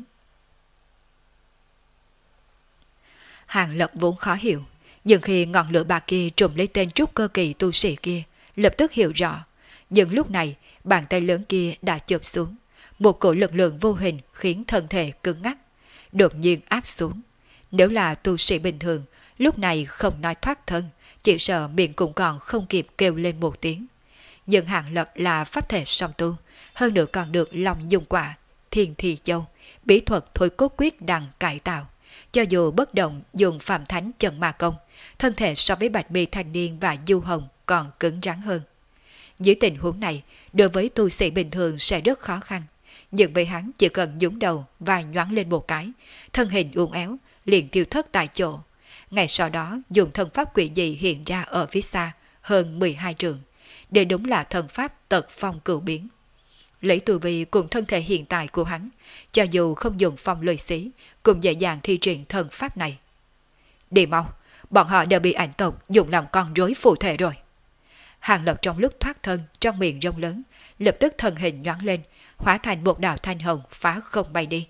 A: Hàng Lập vốn khó hiểu, nhưng khi ngọn lửa bạc kia trùm lấy tên trúc cơ kỳ tu sĩ kia, lập tức hiểu rõ. Nhưng lúc này, bàn tay lớn kia đã chụp xuống. Một cổ lực lượng vô hình khiến thân thể cứng ngắc, đột nhiên áp xuống. Nếu là tu sĩ bình thường, lúc này không nói thoát thân, chỉ sợ miệng cũng còn không kịp kêu lên một tiếng. Nhưng Hàng Lập là pháp thể song tu, hơn nữa còn được lòng dung quả, thiên thị châu, bí thuật thôi cốt quyết đằng cải tạo. Cho dù bất động dùng phạm thánh chân ma công, thân thể so với Bạch Mi thanh niên và Du Hồng còn cứng rắn hơn. Dưới tình huống này, đối với tu sĩ bình thường sẽ rất khó khăn. Nhưng với hắn chỉ cần nhúng đầu và nhoáng lên một cái, thân hình uốn éo, liền tiêu thất tại chỗ. Ngày sau đó dùng thân pháp quỷ dị hiện ra ở phía xa, hơn 12 trượng. Để đúng là thân pháp tật phong cửu biến. Lấy tu vi cùng thân thể hiện tại của hắn, cho dù không dùng phong lôi xí, cũng dễ dàng thi triển thân pháp này. Đi mau, bọn họ đều bị ảnh tộc dùng lòng con rối phù thể rồi. Hàng Lập trong lúc thoát thân trong miệng rông lớn, lập tức thân hình nhoáng lên, hóa thành một đạo thanh hồng phá không bay đi.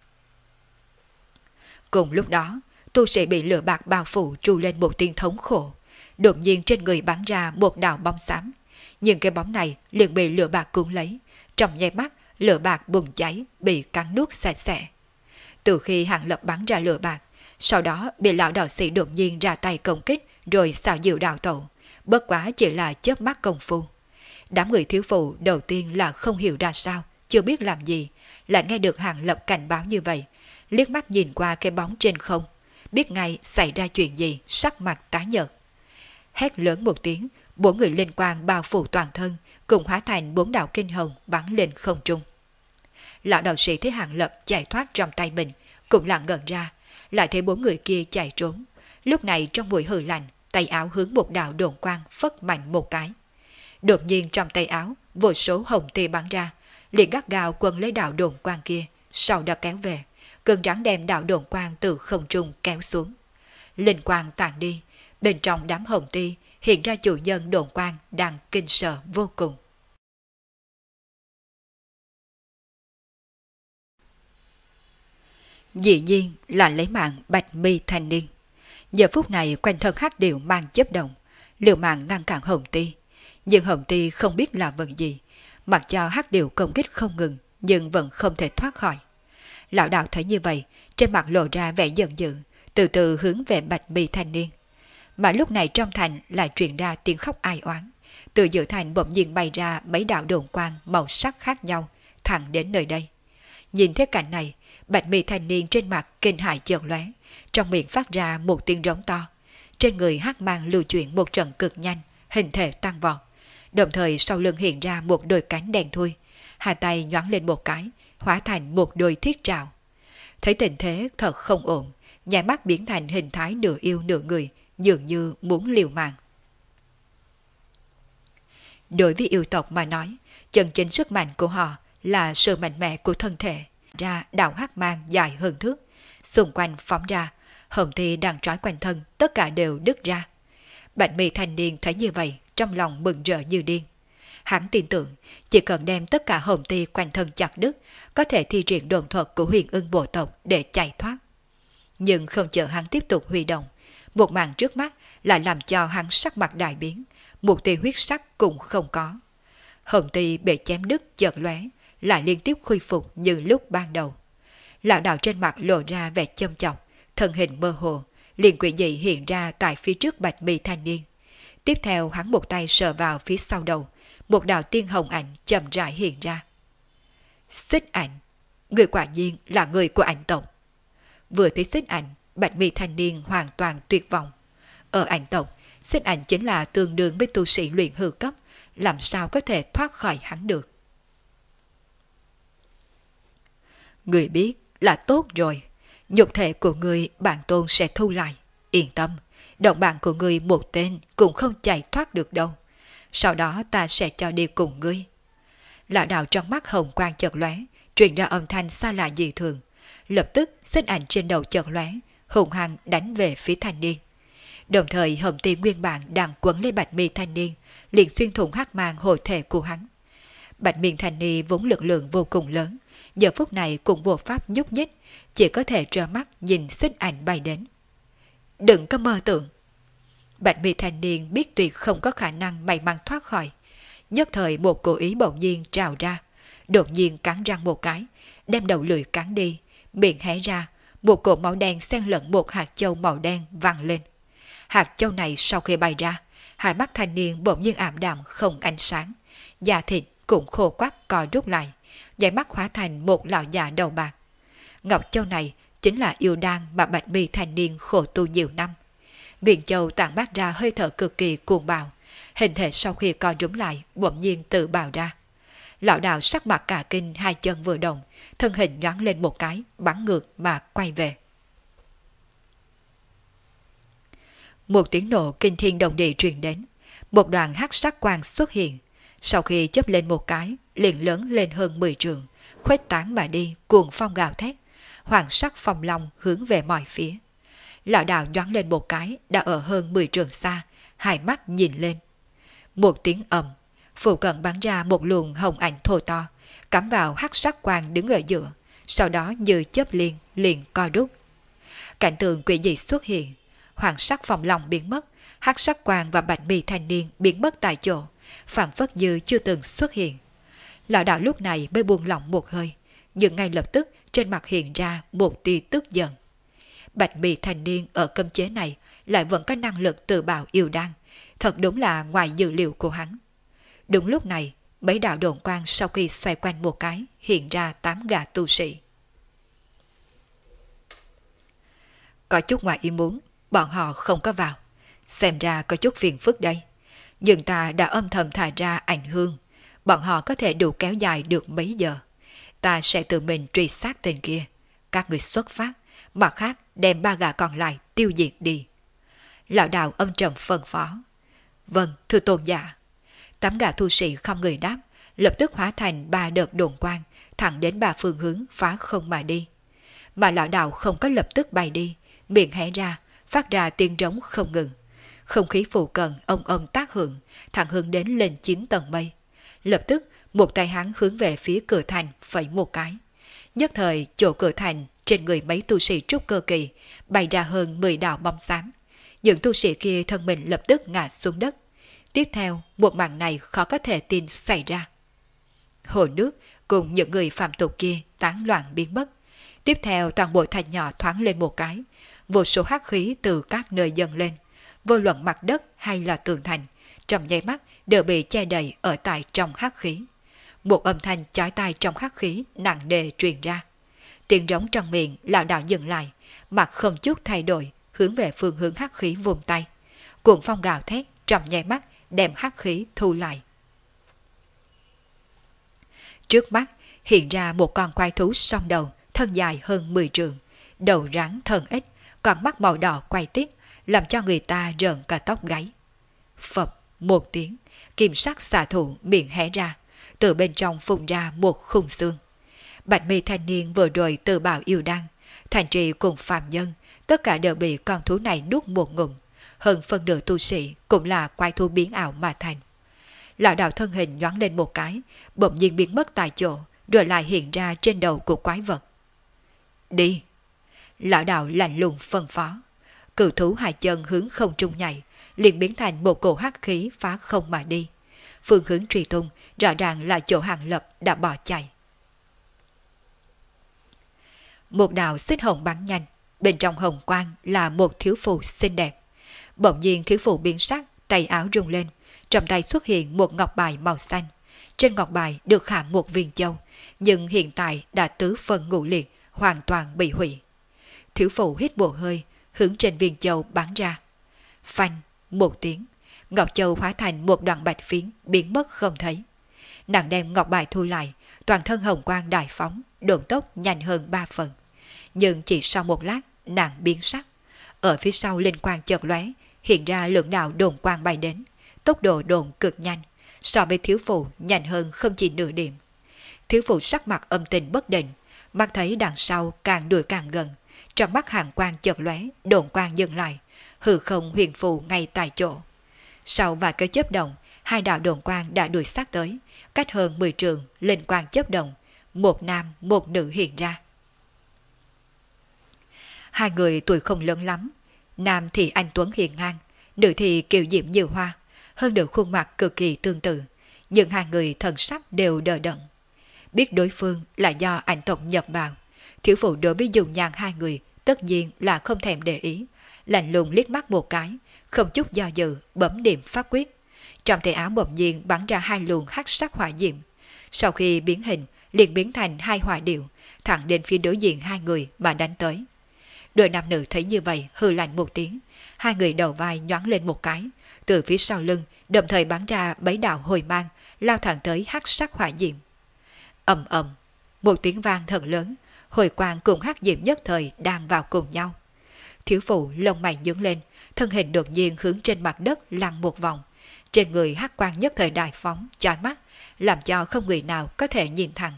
A: Cùng lúc đó, tu sĩ bị lửa bạc bao phủ tru lên một tiếng thống khổ. Đột nhiên trên người bắn ra một đạo bóng xám. Nhưng cái bóng này liền bị lửa bạc cuốn lấy. Trong nháy mắt, lửa bạc bùng cháy, bị cắn nuốt sạch sẽ. Từ khi Hàng Lập bắn ra lửa bạc, sau đó bị lão đạo sĩ đột nhiên ra tay công kích rồi xào diệu đào tẩu. Bất quá chỉ là chớp mắt công phu. Đám người thiếu phụ đầu tiên là không hiểu ra sao, chưa biết làm gì, lại nghe được Hàng Lập cảnh báo như vậy. Liếc mắt nhìn qua cái bóng trên không, biết ngay xảy ra chuyện gì, sắc mặt tái nhợt. Hét lớn một tiếng, 4 người liên quan bao phủ toàn thân, cùng hóa thành 4 đạo kinh hồng bắn lên không trung. Lão đạo sĩ thấy Hàng Lập chạy thoát trong tay mình, cũng lặng ngẩn ra, lại thấy 4 người kia chạy trốn. Lúc này trong buổi hừ lạnh, tay áo hướng một đạo đồn quang phất mạnh một cái. Đột nhiên trong tay áo, vô số hồng tia bắn ra, liền gắt gao quấn lấy đạo đồn quang kia, sau đó kéo về, cơn rắn đem đạo đồn quang từ không trung kéo xuống. Linh quang tàn đi, bên trong đám hồng tia hiện ra chủ nhân đồn quang đang kinh sợ vô cùng. Dĩ nhiên là lấy mạng Bạch Mi thanh niên. Giờ phút này quanh thân hắc điệu mang chớp động, liều mạng ngăn cản hồng ti. Nhưng hồng ti không biết là vật gì, mặc cho hắc điệu công kích không ngừng, nhưng vẫn không thể thoát khỏi. Lão đạo thấy như vậy, trên mặt lộ ra vẻ giận dữ, từ từ hướng về Bạch Mi thanh niên. Mà lúc này trong thành lại truyền ra tiếng khóc ai oán. Từ giữa thành bỗng nhiên bay ra mấy đạo đồn quang màu sắc khác nhau, thẳng đến nơi đây. Nhìn thấy cảnh này, Bạch Mi thanh niên trên mặt kinh hãi chợt lóe, trong miệng phát ra một tiếng rống to. Trên người hắc mang lưu chuyển một trận cực nhanh, hình thể tăng vọt. Đồng thời sau lưng hiện ra một đôi cánh đen thui, hai tay nhoáng lên một cái, hóa thành một đôi thiết trảo. Thấy tình thế thật không ổn, nháy mắt biến thành hình thái nửa yêu nửa người, dường như muốn liều mạng. Đối với yêu tộc mà nói, chân chính sức mạnh của họ là sự mạnh mẽ của thân thể. Ra đạo hắc mang dài hơn thước, xung quanh phóng ra, hồng thi đang trói quanh thân tất cả đều đứt ra. Bạch Mi thanh niên thấy như vậy, trong lòng mừng rỡ như điên. Hắn tin tưởng chỉ cần đem tất cả hồng thi quanh thân chặt đứt, có thể thi triển đồn thuật của Huyền Ưng bộ tộc để chạy thoát. Nhưng không chờ hắn tiếp tục huy động, một màn trước mắt lại làm cho hắn sắc mặt đại biến, một tia huyết sắc cũng không có. Hồng ti bị chém đứt chợt lóe, lại liên tiếp khôi phục như lúc ban đầu. Lão đạo trên mặt lộ ra vẻ châm chọc, thân hình mơ hồ, liền quỷ dị hiện ra tại phía trước Bạch Mi thanh niên. Tiếp theo hắn một tay sờ vào phía sau đầu, một đạo tiên hồng ảnh chậm rãi hiện ra. Xích ảnh, người quả nhiên là người của ảnh tộc. Vừa thấy xích ảnh, Bạch Mi thanh niên hoàn toàn tuyệt vọng. Ở ảnh tộc, xích ảnh chính là tương đương với tu sĩ luyện hư cấp, làm sao có thể thoát khỏi hắn được. Người biết là tốt rồi, nhục thể của người bản tôn sẽ thu lại, yên tâm, đồng bạn của người một tên cũng không chạy thoát được đâu. Sau đó ta sẽ cho đi cùng ngươi. Lão đạo trong mắt hồng quang chợt lóe, truyền ra âm thanh xa lạ dị thường. Lập tức xích ảnh trên đầu chợt lóe, hùng hăng đánh về phía thanh niên. Đồng thời hồng ti nguyên bản đang quấn lấy bạch mi thanh niên, liền xuyên thủng hắc mang hồi thể của hắn. Bạch miên thanh niên vốn lực lượng vô cùng lớn, giờ phút này cũng vô pháp nhúc nhích, chỉ có thể trơ mắt nhìn xích ảnh bay đến. Đừng có mơ tưởng. Bạch mi thanh niên biết tuyệt không có khả năng may mắn thoát khỏi. Nhất thời một cố ý bỗng nhiên trào ra, đột nhiên cắn răng một cái, đem đầu lưỡi cắn đi, miệng hé ra, một cột máu đen xen lẫn một hạt châu màu đen văng lên. Hạt châu này sau khi bay ra, hai mắt thanh niên bỗng nhiên ảm đạm không ánh sáng, da thịt cũng khô quắt co rút lại, dãy mắt hóa thành một lão già đầu bạc. Ngọc châu này chính là yêu đan mà bạch mi thanh niên khổ tu nhiều năm. Viên châu tản mát ra hơi thở cực kỳ cuồng bạo, hình thể sau khi co rúm lại bỗng nhiên tự bào ra. Lão đạo sắc mặt cả kinh, hai chân vừa động, thân hình nhoáng lên một cái, bắn ngược mà quay về. Một tiếng nổ kinh thiên động địa truyền đến, một đoàn hắc sắc quang xuất hiện, sau khi chớp lên một cái, liền lớn lên hơn 10 trượng, khuếch tán mà đi, cuồng phong gào thét, hoàng sắc phong long hướng về mọi phía. Lão đạo nhoáng lên một cái, đã ở hơn 10 trượng xa, hai mắt nhìn lên. Một tiếng ầm, phụ cận bắn ra một luồng hồng ảnh thô to, cắm vào hắc sắc quang đứng ở giữa, sau đó như chớp liên liền co rút. Cảnh tượng quỷ dị xuất hiện, hoàng sắc phong long biến mất, hắc sắc quang và bạch mi thanh niên biến mất tại chỗ, phảng phất như chưa từng xuất hiện. Lão đạo lúc này mới buông lỏng một hơi, nhưng ngay lập tức trên mặt hiện ra một tia tức giận. Bạch mi thanh niên ở cấm chế này lại vẫn có năng lực tự bào yêu đan, thật đúng là ngoài dự liệu của hắn. Đúng lúc này, mấy đạo đồn quang sau khi xoay quanh một cái hiện ra 8 gã tu sĩ. Có chút ngoài ý muốn, bọn họ không có vào, xem ra có chút phiền phức đây. Nhưng ta đã âm thầm thả ra ảnh hương, bọn họ có thể đủ kéo dài được mấy giờ. Ta sẽ tự mình truy sát tên kia. Các người xuất phát, mặt khác đem 3 gã còn lại tiêu diệt đi. Lão đạo âm trầm phân phó. Vâng, thưa tôn giả. 8 gã tu sĩ không người đáp, lập tức hóa thành 3 đợt đồn quang, thẳng đến 3 phương hướng phá không mà đi. Mà lão đạo không có lập tức bay đi, miệng hé ra, phát ra tiếng trống không ngừng. Không khí phụ cận ông tác hưởng, thẳng hướng đến lên 9 tầng mây. Lập tức, một tay hắn hướng về phía cửa thành phẩy một cái. Nhất thời, chỗ cửa thành, trên người mấy tu sĩ trúc cơ kỳ, bay ra hơn 10 đạo bóng xám. Những tu sĩ kia thân mình lập tức ngã xuống đất. Tiếp theo, một màn này khó có thể tin xảy ra. Hồ nước cùng những người phạm tục kia tán loạn biến mất. Tiếp theo toàn bộ thành nhỏ thoáng lên một cái, vô số hắc khí từ các nơi dâng lên, vô luận mặt đất hay là tường thành, trong nháy mắt đều bị che đầy ở tại trong hắc khí. Một âm thanh chói tai trong hắc khí nặng nề truyền ra. Tiếng rống trong miệng lão đạo dừng lại, mặt không chút thay đổi, hướng về phương hướng hắc khí vùng tay. Cuồng phong gào thét, trong nháy mắt đem hắc khí thu lại. Trước mắt hiện ra một con quái thú song đầu, thân dài hơn 10 trượng, đầu rắn thân ếch, con mắt màu đỏ quay tít, làm cho người ta rợn cả tóc gáy. Phập một tiếng, kim sắc xạ thủ miệng hé ra, từ bên trong phun ra một khung xương. Bạch mi thanh niên vừa rồi từ bảo yêu đan, thành trì cùng phàm nhân, tất cả đều bị con thú này nuốt một ngụm, hơn phân nửa tu sĩ cũng là quái thú biến ảo mà thành. Lão đạo thân hình nhoáng lên một cái, bỗng nhiên biến mất tại chỗ, rồi lại hiện ra trên đầu của quái vật. Đi! Lão đạo lạnh lùng phân phó. Cự thú hai chân hướng không trung nhảy, liền biến thành một cổ hắc khí phá không mà đi. Phương hướng truy tung rõ ràng là chỗ Hàng Lập đã bỏ chạy. Một đạo xích hồng bắn nhanh, bên trong hồng quang là một thiếu phụ xinh đẹp. Bỗng nhiên thiếu phụ biến sắc, tay áo rung lên, trong tay xuất hiện một ngọc bài màu xanh. Trên ngọc bài được khảm một viên châu, nhưng hiện tại đã tứ phân ngũ liệt, hoàn toàn bị hủy. Thiếu phụ hít một hơi, hướng trên viên châu bắn ra. Phanh, một tiếng, Ngọc Châu hóa thành một đoàn bạch phiến biến mất không thấy. Nàng đem ngọc bài thu lại, toàn thân hồng quang đại phóng, độn tốc nhanh hơn 3 phần. Nhưng chỉ sau một lát, nàng biến sắc. Ở phía sau linh quang chợt lóe, hiện ra lượng đạo đồn quang bay đến, tốc độ đồn cực nhanh, so với thiếu phụ nhanh hơn không chỉ nửa điểm. Thiếu phụ sắc mặt âm tình bất định, mắt thấy đằng sau càng đuổi càng gần, trong mắt hàng quang chợt lóe, đồn quang dừng lại, hư không huyền phù ngay tại chỗ. Sau vài cái chớp động, hai đạo đồn quang đã đuổi sát tới, cách hơn 10 trường, linh quang chớp động, một nam một nữ hiện ra. Hai người tuổi không lớn lắm, nam thì anh tuấn hiền ngang, nữ thì kiều diễm như hoa, hơn nữa khuôn mặt cực kỳ tương tự, nhưng hai người thần sắc đều đờ đẫn. Biết đối phương là do ảnh tộc nhập vào, thiếu phụ đối với dùng nhàn hai người tất nhiên là không thèm để ý, lạnh lùng liếc mắt một cái, không chút do dự bấm điểm phát quyết. Trong tay áo bỗng nhiên bắn ra hai luồng hắc sắc hỏa diệm, sau khi biến hình liền biến thành hai hỏa điệu, thẳng đến phía đối diện hai người mà đánh tới. Đôi nam nữ thấy như vậy hừ lạnh một tiếng, hai người đầu vai nhoáng lên một cái, từ phía sau lưng đồng thời bắn ra mấy đạo hồi mang, lao thẳng tới hắc sắc hỏa diệm. Ầm ầm, một tiếng vang thật lớn, hồi quang cùng hắc diệm nhất thời đang vào cùng nhau. Thiếu phụ lông mày nhướng lên, thân hình đột nhiên hướng trên mặt đất lăn một vòng, trên người hắc quang nhất thời đại phóng, chói mắt, làm cho không người nào có thể nhìn thẳng.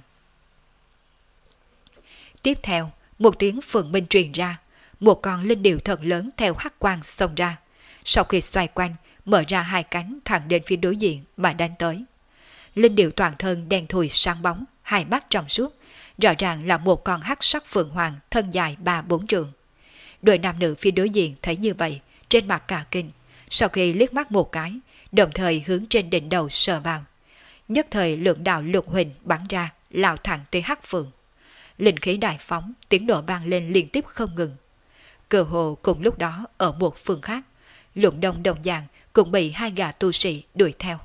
A: Tiếp theo, một tiếng phượng minh truyền ra, một con linh điệu thật lớn theo hắc quang xông ra, sau khi xoay quanh, mở ra hai cánh thẳng đến phía đối diện mà đánh tới. Linh điệu toàn thân đen thùi sáng bóng, hai mắt trong suốt, rõ ràng là một con hắc sắc phượng hoàng thân dài 3-4 trượng. Đôi nam nữ phía đối diện thấy như vậy, trên mặt cả kinh, sau khi liếc mắt một cái, đồng thời hướng trên đỉnh đầu sờ vào. Nhất thời lượng đạo lục huỳnh bắn ra, lao thẳng tới hắc phượng. Linh khí đại phóng, tiếng nổ vang lên liên tiếp không ngừng. Cơ hồ cùng lúc đó ở một phương khác, Luận Đông đồng dạng cũng bị hai gã tu sĩ đuổi theo.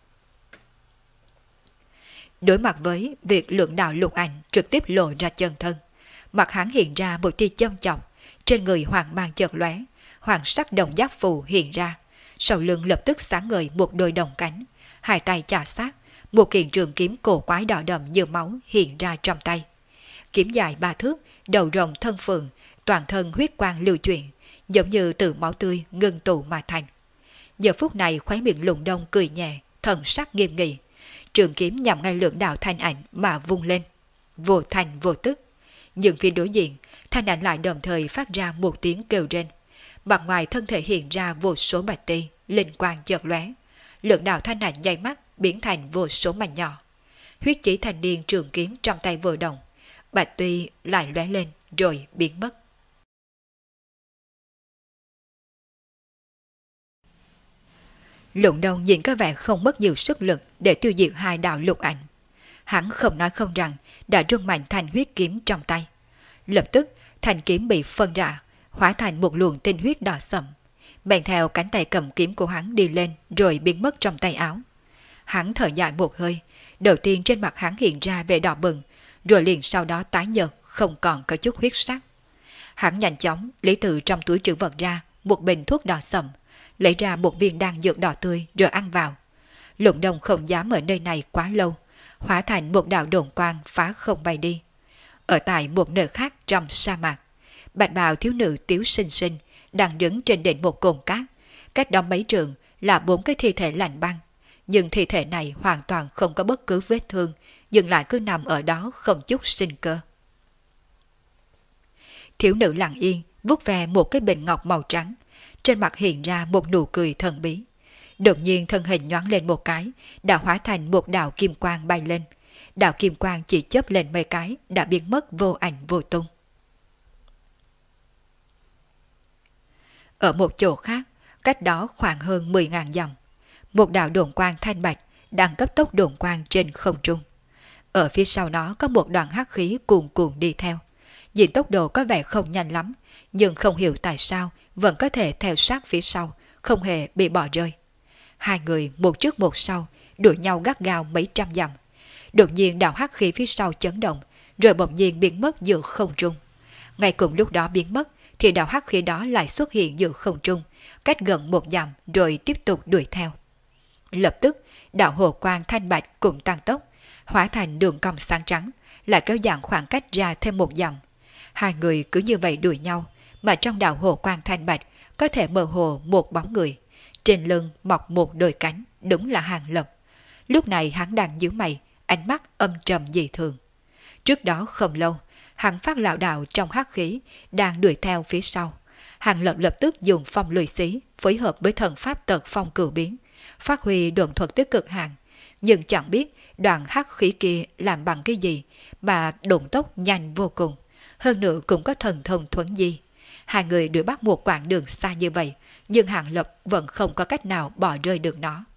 A: Đối mặt với việc lượng đạo lục ảnh trực tiếp lộ ra chân thân, mặt hắn hiện ra một tia châm chọc, trên người hoàng mang chợt lóe, hoàng sắc đồng giáp phù hiện ra, sau lưng lập tức sáng ngời một đôi đồng cánh, hai tay chà sát, một kiện trường kiếm cổ quái đỏ đậm như máu hiện ra trong tay. Kiếm dài 3 thước, đầu rồng thân phượng, toàn thân huyết quang lưu chuyển, giống như từ máu tươi ngưng tụ mà thành. Giờ phút này khóe miệng Luận Đông cười nhẹ, thần sắc nghiêm nghị, trường kiếm nhằm ngay lượng đạo thanh ảnh mà vung lên, vô thành vô tức. Nhưng phía đối diện, thanh ảnh lại đồng thời phát ra một tiếng kêu rên. Mặt ngoài thân thể hiện ra vô số bạch ti, linh quang chợt lóe, lượng đạo thanh ảnh nháy mắt biến thành vô số mảnh nhỏ. Huyết chỉ thanh niên trường kiếm trong tay vừa động, bạch ti lại lóe lên rồi biến mất. Luận Đông nhìn có vẻ không mất nhiều sức lực để tiêu diệt hai đạo lục ảnh. Hắn không nói không rằng đã rung mạnh thanh huyết kiếm trong tay. Lập tức thanh kiếm bị phân rã, hóa thành một luồng tinh huyết đỏ sẫm, bèn theo cánh tay cầm kiếm của hắn đi lên rồi biến mất trong tay áo. Hắn thở dài một hơi, đầu tiên trên mặt hắn hiện ra vẻ đỏ bừng, rồi liền sau đó tái nhợt, không còn có chút huyết sắc. Hắn nhanh chóng lấy từ trong túi trữ vật ra một bình thuốc đỏ sẫm, lấy ra một viên đan dược đỏ tươi rồi ăn vào. Luận Đông không dám ở nơi này quá lâu, hóa thành một đạo đồn quang phá không bay đi. Ở tại một nơi khác trong sa mạc, bạch bào thiếu nữ Tiếu Sinh Sinh đang đứng trên đỉnh một cồn cát, cách đó mấy trượng là 4 cái thi thể lạnh băng, nhưng thi thể này hoàn toàn không có bất cứ vết thương, dừng lại cứ nằm ở đó không chút sinh cơ. Thiếu nữ lặng yên vuốt ve một cái bình ngọc màu trắng, trên mặt hiện ra một nụ cười thần bí. Đột nhiên thân hình nhoáng lên một cái, đã hóa thành một đạo kim quang bay lên. Đạo kim quang chỉ chớp lên mấy cái đã biến mất vô ảnh vô tung. Ở một chỗ khác, cách đó khoảng hơn 10.000 dặm, một đạo đồn quang thanh bạch đang cấp tốc đồn quang trên không trung. Ở phía sau nó có một đoàn hắc khí cuồn cuộn đi theo. Nhìn tốc độ có vẻ không nhanh lắm, nhưng không hiểu tại sao vẫn có thể theo sát phía sau, không hề bị bỏ rơi. Hai người một trước một sau, đuổi nhau gắt gao mấy trăm dặm. Đột nhiên đạo hắc khí phía sau chấn động, rồi bỗng nhiên biến mất giữa không trung. Ngay cùng lúc đó biến mất, thì đạo hắc khí đó lại xuất hiện giữa không trung, cách gần một dặm rồi tiếp tục đuổi theo. Lập tức, đạo hồ quang thanh bạch cũng tăng tốc, hóa thành đường cong sáng trắng, lại kéo dài khoảng cách ra thêm một dặm. Hai người cứ như vậy đuổi nhau, mà trong đạo hồ quang thanh bạch có thể mơ hồ một bóng người. Trên lưng mọc một đôi cánh, đúng là Hàng Lập. Lúc này hắn đang nhíu mày, ánh mắt âm trầm dị thường. Trước đó không lâu, hắn phát lão đạo trong hắc khí, đang đuổi theo phía sau. Hàng Lập lập tức dùng phong lùi xí, phối hợp với thần pháp tật phong cửu biến, phát huy độn thuật tới cực hạn. Nhưng chẳng biết đoạn hắc khí kia làm bằng cái gì mà độn tốc nhanh vô cùng. Hơn nữa cũng có thần thông thuấn di. Hai người đuổi bắt một quãng đường xa như vậy, nhưng Hàng Lập vẫn không có cách nào bỏ rơi được nó.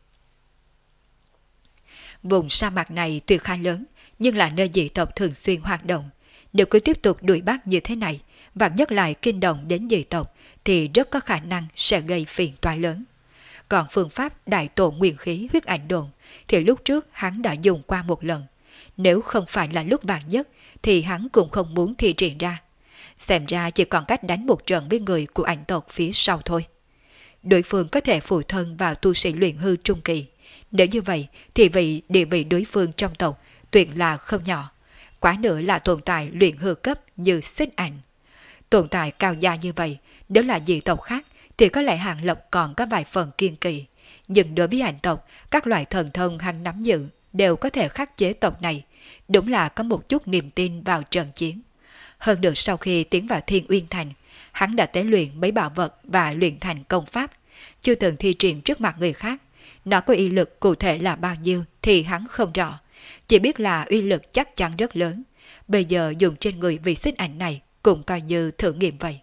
A: Vùng sa mạc này tuy khá lớn, nhưng là nơi dị tộc thường xuyên hoạt động. Nếu cứ tiếp tục đuổi bắt như thế này, và nhất lại kinh động đến dị tộc, thì rất có khả năng sẽ gây phiền toái lớn. Còn phương pháp đại tổ nguyên khí huyết ảnh đồn, thì lúc trước hắn đã dùng qua một lần. Nếu không phải là lúc vàng nhất, thì hắn cũng không muốn thi triển ra. Xem ra chỉ còn cách đánh một trận với người của ảnh tộc phía sau thôi. Đối phương có thể phụ thân vào tu sĩ luyện hư trung kỳ. Nếu như vậy thì địa vị đối phương trong tộc tuyệt là không nhỏ. Quá nữa là tồn tại luyện hư cấp như Xích Ảnh. Tồn tại cao gia như vậy, nếu là dị tộc khác thì có lẽ Hàng Lập còn có vài phần kiên kỳ. Nhưng đối với ảnh tộc, các loại thần thông hắn nắm giữ đều có thể khắc chế tộc này. Đúng là có một chút niềm tin vào trận chiến. Hơn nữa sau khi tiến vào Thiên Uyên Thành, hắn đã tế luyện mấy bảo vật và luyện thành công pháp, chưa từng thi triển trước mặt người khác. Nó có uy lực cụ thể là bao nhiêu thì hắn không rõ, chỉ biết là uy lực chắc chắn rất lớn. Bây giờ dùng trên người vị Xích Ảnh này cũng coi như thử nghiệm vậy.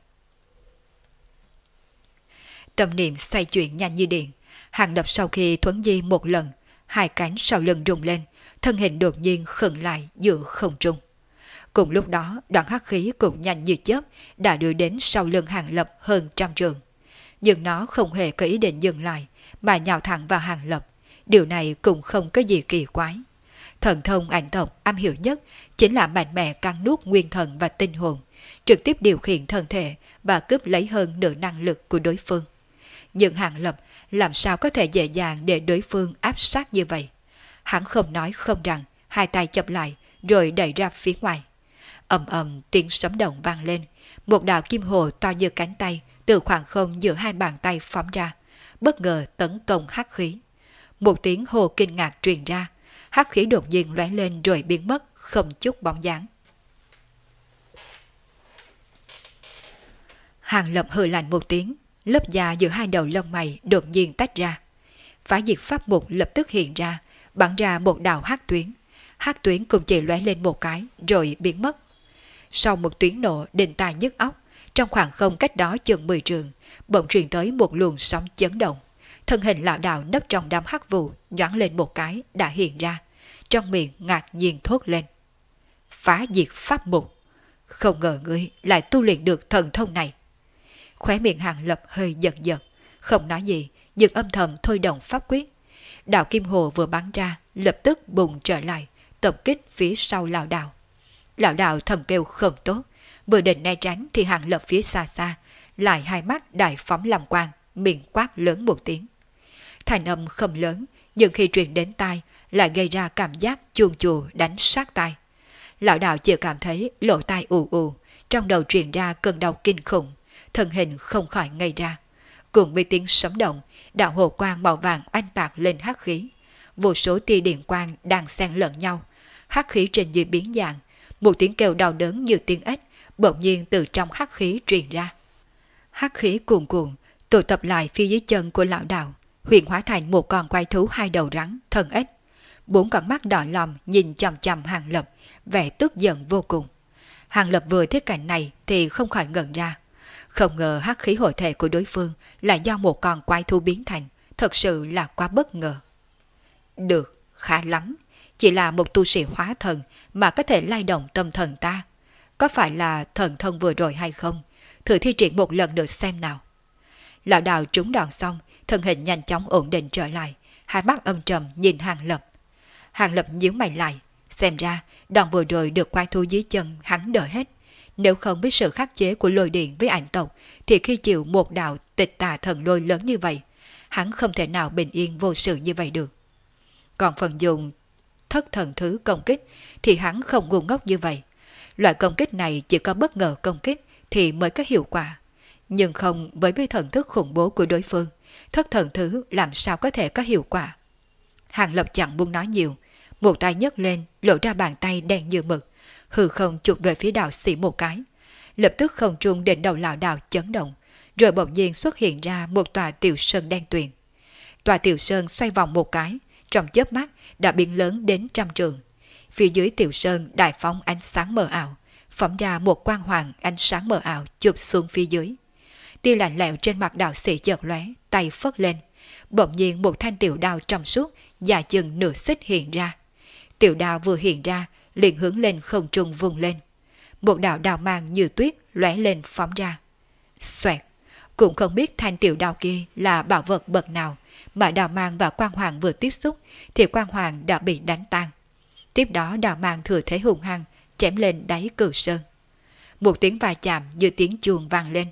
A: Tâm niệm xoay chuyển nhanh như điện, Hàng Lập sau khi thuấn di một lần, hai cánh sau lưng rung lên, thân hình đột nhiên khựng lại giữa không trung. Cùng lúc đó, đoạn hắc khí cũng nhanh như chớp đã đưa đến sau lưng Hàng Lập hơn 100 trường. Nhưng nó không hề có ý định dừng lại, mà nhào thẳng vào Hàng Lập. Điều này cũng không có gì kỳ quái. Thần thông ảnh tộc am hiểu nhất chính là mạnh mẽ cắn nuốt nguyên thần và tinh hồn, trực tiếp điều khiển thân thể và cướp lấy hơn nửa năng lực của đối phương. Nhưng Hàng Lập làm sao có thể dễ dàng để đối phương áp sát như vậy? Hắn không nói không rằng, hai tay chập lại rồi đẩy ra phía ngoài. Ầm ầm tiếng sấm động vang lên, một đạo kim hồ to như cánh tay từ khoảng không giữa hai bàn tay phóng ra, bất ngờ tấn công hắc khí. Một tiếng hồ kinh ngạc truyền ra, hắc khí đột nhiên lóe lên rồi biến mất, không chút bóng dáng. Hàng Lập hừ lạnh một tiếng, lớp da giữa hai đầu lông mày đột nhiên tách ra. Phá diệt pháp mục lập tức hiện ra, bắn ra một đạo hắc tuyến. Hắc tuyến cũng chỉ lóe lên một cái rồi biến mất. Sau một tiếng nổ đinh tai nhức óc, trong khoảng không cách đó chừng 10 trường, bỗng truyền tới một luồng sóng chấn động. Thân hình lão đạo nấp trong đám hắc vụ nhoáng lên một cái đã hiện ra, trong miệng ngạc nhiên thốt lên: phá diệt pháp mục! Không ngờ ngươi lại tu luyện được thần thông này. Khóe miệng Hàng Lập hơi giật giật, không nói gì, nhưng âm thầm thôi động pháp quyết. Đạo kim hồ vừa bắn ra, lập tức bùng trở lại, tập kích phía sau lão đạo. Lão đạo thầm kêu không tốt, vừa định né tránh thì Hàng Lập phía xa xa, lại hai mắt đại phóng làm quang, miệng quát lớn một tiếng. Thành âm không lớn, nhưng khi truyền đến tai lại gây ra cảm giác chuông chùa đánh sát tai. Lão đạo chỉ cảm thấy lỗ tai ù ù, trong đầu truyền ra cơn đau kinh khủng, thân hình không khỏi ngây ra. Cùng với tiếng sấm động, đạo hồ quang màu vàng oanh tạc lên hắc khí. Vô số tia điện quang đang xen lẫn nhau, hắc khí trên dưới biến dạng. Một tiếng kêu đau đớn như tiếng ếch bỗng nhiên từ trong hắc khí truyền ra. Hắc khí cuồn cuộn tụ tập lại phía dưới chân của lão đạo, huyện hóa thành một con quái thú hai đầu rắn thân ếch. Bốn con mắt đỏ lòm nhìn chằm chằm Hàng Lập, vẻ tức giận vô cùng. Hàng Lập vừa thấy cảnh này thì không khỏi ngẩn ra. Không ngờ hắc khí hội thể của đối phương là do một con quái thú biến thành, thật sự là quá bất ngờ. Được, khá lắm, chỉ là một tu sĩ hóa thần mà có thể lay động tâm thần ta. Có phải là thần thông vừa rồi hay không? Thử thi triển một lần nữa xem nào. Lão đạo trúng đòn xong, thân hình nhanh chóng ổn định trở lại, hai mắt âm trầm nhìn Hàng Lập. Hàng Lập nhíu mày lại, xem ra đòn vừa rồi được quái thú dưới chân hắn đỡ hết. Nếu không biết sự khắc chế của lôi điện với ảnh tộc, thì khi chịu một đạo tịch tà thần lôi lớn như vậy, hắn không thể nào bình yên vô sự như vậy được. Còn phần dùng thất thần thứ công kích thì hắn không ngu ngốc như vậy. Loại công kích này chỉ có bất ngờ công kích thì mới có hiệu quả. Nhưng không với thần thức khủng bố của đối phương, thất thần thứ làm sao có thể có hiệu quả. Hàng Lập chẳng muốn nói nhiều, một tay nhấc lên lộ ra bàn tay đen như mực, hư không chụp về phía Đạo Sĩ một cái. Lập tức không trung đỉnh đầu lão đạo chấn động, rồi bỗng nhiên xuất hiện ra một tòa tiểu sơn đen tuyền. Tòa tiểu sơn xoay vòng một cái, trong chớp mắt đã biến lớn đến 100 trượng. Phía dưới tiểu sơn đại phóng ánh sáng mờ ảo, phóng ra một quang hoàng ánh sáng mờ ảo chụp xuống phía dưới. Tia lạnh lẽo trên mặt Đạo Sĩ chợt lóe, tay phất lên, bỗng nhiên một thanh tiểu đao trong suốt dài chừng nửa xích hiện ra. Tiểu đao vừa hiện ra liền hướng lên không trung vung lên. Một đạo đao mang như tuyết lóe lên phóng ra. Xoẹt, cũng không biết thanh tiểu đao kia là bảo vật bậc nào, mà đao mang và quang hoàng vừa tiếp xúc thì quang hoàng đã bị đánh tan. Tiếp đó đao mang thừa thế hùng hăng chém lên đáy cửu sơn. Một tiếng va chạm như tiếng chuông vang lên.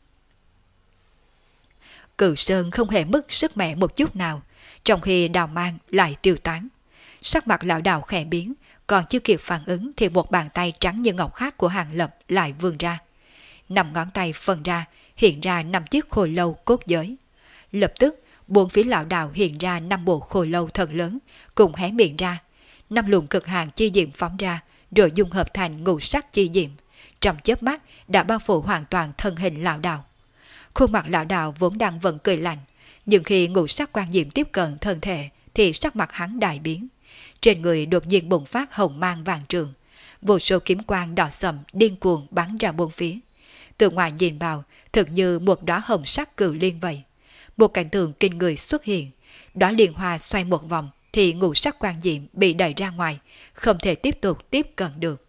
A: Cửu sơn không hề mất sức mẻ một chút nào, trong khi đao mang lại tiêu tán. Sắc mặt lão đạo khẽ biến, còn chưa kịp phản ứng thì một bàn tay trắng như ngọc khác của Hàng Lập lại vươn ra. 5 ngón tay phân ra, hiện ra 5 chiếc khôi lâu cốt giới. Lập tức, bốn phía lão đạo hiện ra 5 bộ khôi lâu thật lớn, cùng hé miệng ra. 5 luồng cực hạn chi diệm phóng ra, rồi dung hợp thành ngũ sắc chi diệm. Trong chớp mắt đã bao phủ hoàn toàn thân hình lão đạo. Khuôn mặt lão đạo vốn đang vẫn cười lạnh, nhưng khi ngũ sắc quan diệm tiếp cận thân thể thì sắc mặt hắn đại biến. Trên người đột nhiên bùng phát hồng mang vàng trường, vô số kiếm quang đỏ sậm điên cuồng bắn ra bốn phía. Từ ngoài nhìn vào, thực như một đóa hồng sắc cửu liên vậy. Một cảnh tượng kinh người xuất hiện, đóa liên hoa xoay một vòng thì ngũ sắc quang diệm bị đẩy ra ngoài, không thể tiếp tục tiếp cận được.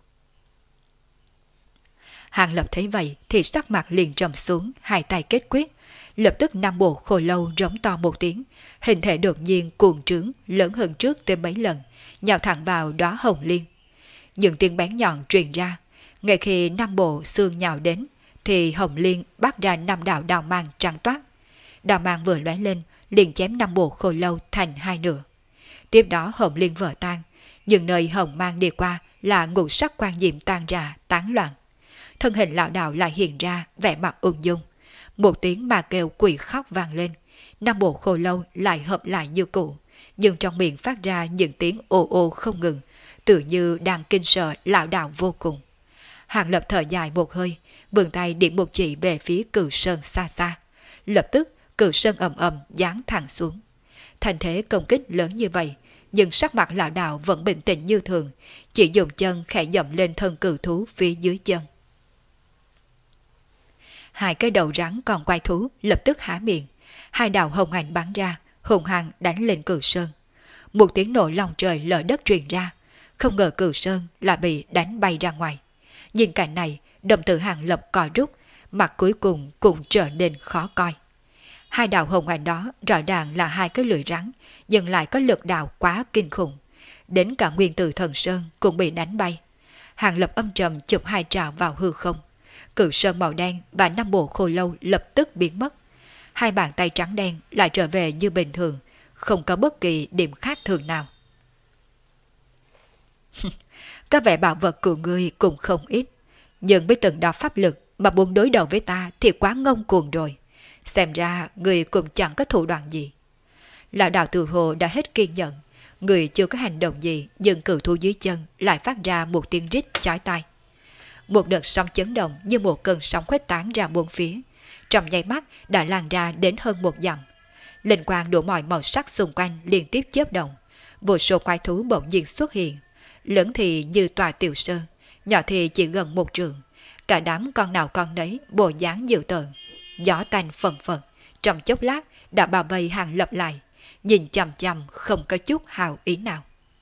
A: Hàng Lập thấy vậy thì sắc mặt liền trầm xuống, hai tay kết quyết, lập tức 5 bộ khôi lâu rống to một tiếng, hình thể đột nhiên cuồng trướng lớn hơn trước tới mấy lần, nhào thẳng vào đóa hồng liên. Những tiếng bén nhọn truyền ra, ngay khi 5 bộ xương nhào đến thì hồng liên bắt ra 5 đạo đao mang trắng toát. Đao mang vừa lóe lên liền chém 5 bộ khôi lâu thành hai nửa. Tiếp đó hồng liên vỡ tan, nhưng nơi hồng mang đi qua là ngũ sắc quang diệm tan ra tán loạn. Thân hình lão đạo lại hiện ra vẻ mặt ung dung. Một tiếng mà kêu quỷ khóc vang lên, 5 bộ khôi lâu lại hợp lại như cũ, nhưng trong miệng phát ra những tiếng ồ ồ không ngừng, tự như đang kinh sợ lão đạo vô cùng. Hàng Lập thở dài một hơi, vươn tay điểm một chỉ về phía Cửu Sơn xa xa. Lập tức Cửu Sơn ầm ầm giáng thẳng xuống. Thành thế công kích lớn như vậy, nhưng sắc mặt lão đạo vẫn bình tĩnh như thường, chỉ dùng chân khẽ dậm lên thân cự thú phía dưới chân. Hai cái đầu rắn còn quay thú lập tức há miệng, hai đạo hồng ảnh bắn ra, hùng hăng đánh lên Cửu Sơn. Một tiếng nổ lòng trời lở đất truyền ra, không ngờ Cửu Sơn lại bị đánh bay ra ngoài. Nhìn cảnh này, đồng tử Hàng Lập còi rút, mặt cuối cùng cũng trở nên khó coi. Hai đạo hồng ảnh đó rõ ràng là hai cái lưỡi rắn, nhưng lại có lực đạo quá kinh khủng. Đến cả nguyên tử thần sơn cũng bị đánh bay. Hàng Lập âm trầm chụp hai trào vào hư không. Cửu Sơn màu đen và 5 bộ khôi lâu lập tức biến mất. Hai bàn tay trắng đen lại trở về như bình thường, không có bất kỳ điểm khác thường nào. Có vẻ bảo vật của ngươi cũng không ít, nhưng với từng đó pháp lực mà muốn đối đầu với ta thì quá ngông cuồng rồi. Xem ra ngươi cũng chẳng có thủ đoạn gì. Lão đạo từ hồ đã hết kiên nhẫn, người chưa có hành động gì, nhưng cự thú dưới chân lại phát ra một tiếng rít chói tai. Một đợt sóng chấn động như một cơn sóng khuếch tán ra bốn phía, trong nháy mắt đã lan ra đến hơn 1 dặm. Linh quang đủ mọi màu sắc xung quanh liên tiếp chớp động, vô số quái thú bỗng nhiên xuất hiện, lớn thì như tòa tiểu sơn, nhỏ thì chỉ gần 1 trượng, cả đám con nào con nấy bộ dáng dữ tợn, gió tanh phần phật, trong chốc lát đã bao vây Hàng Lập lại, nhìn chằm chằm không có chút hào ý nào.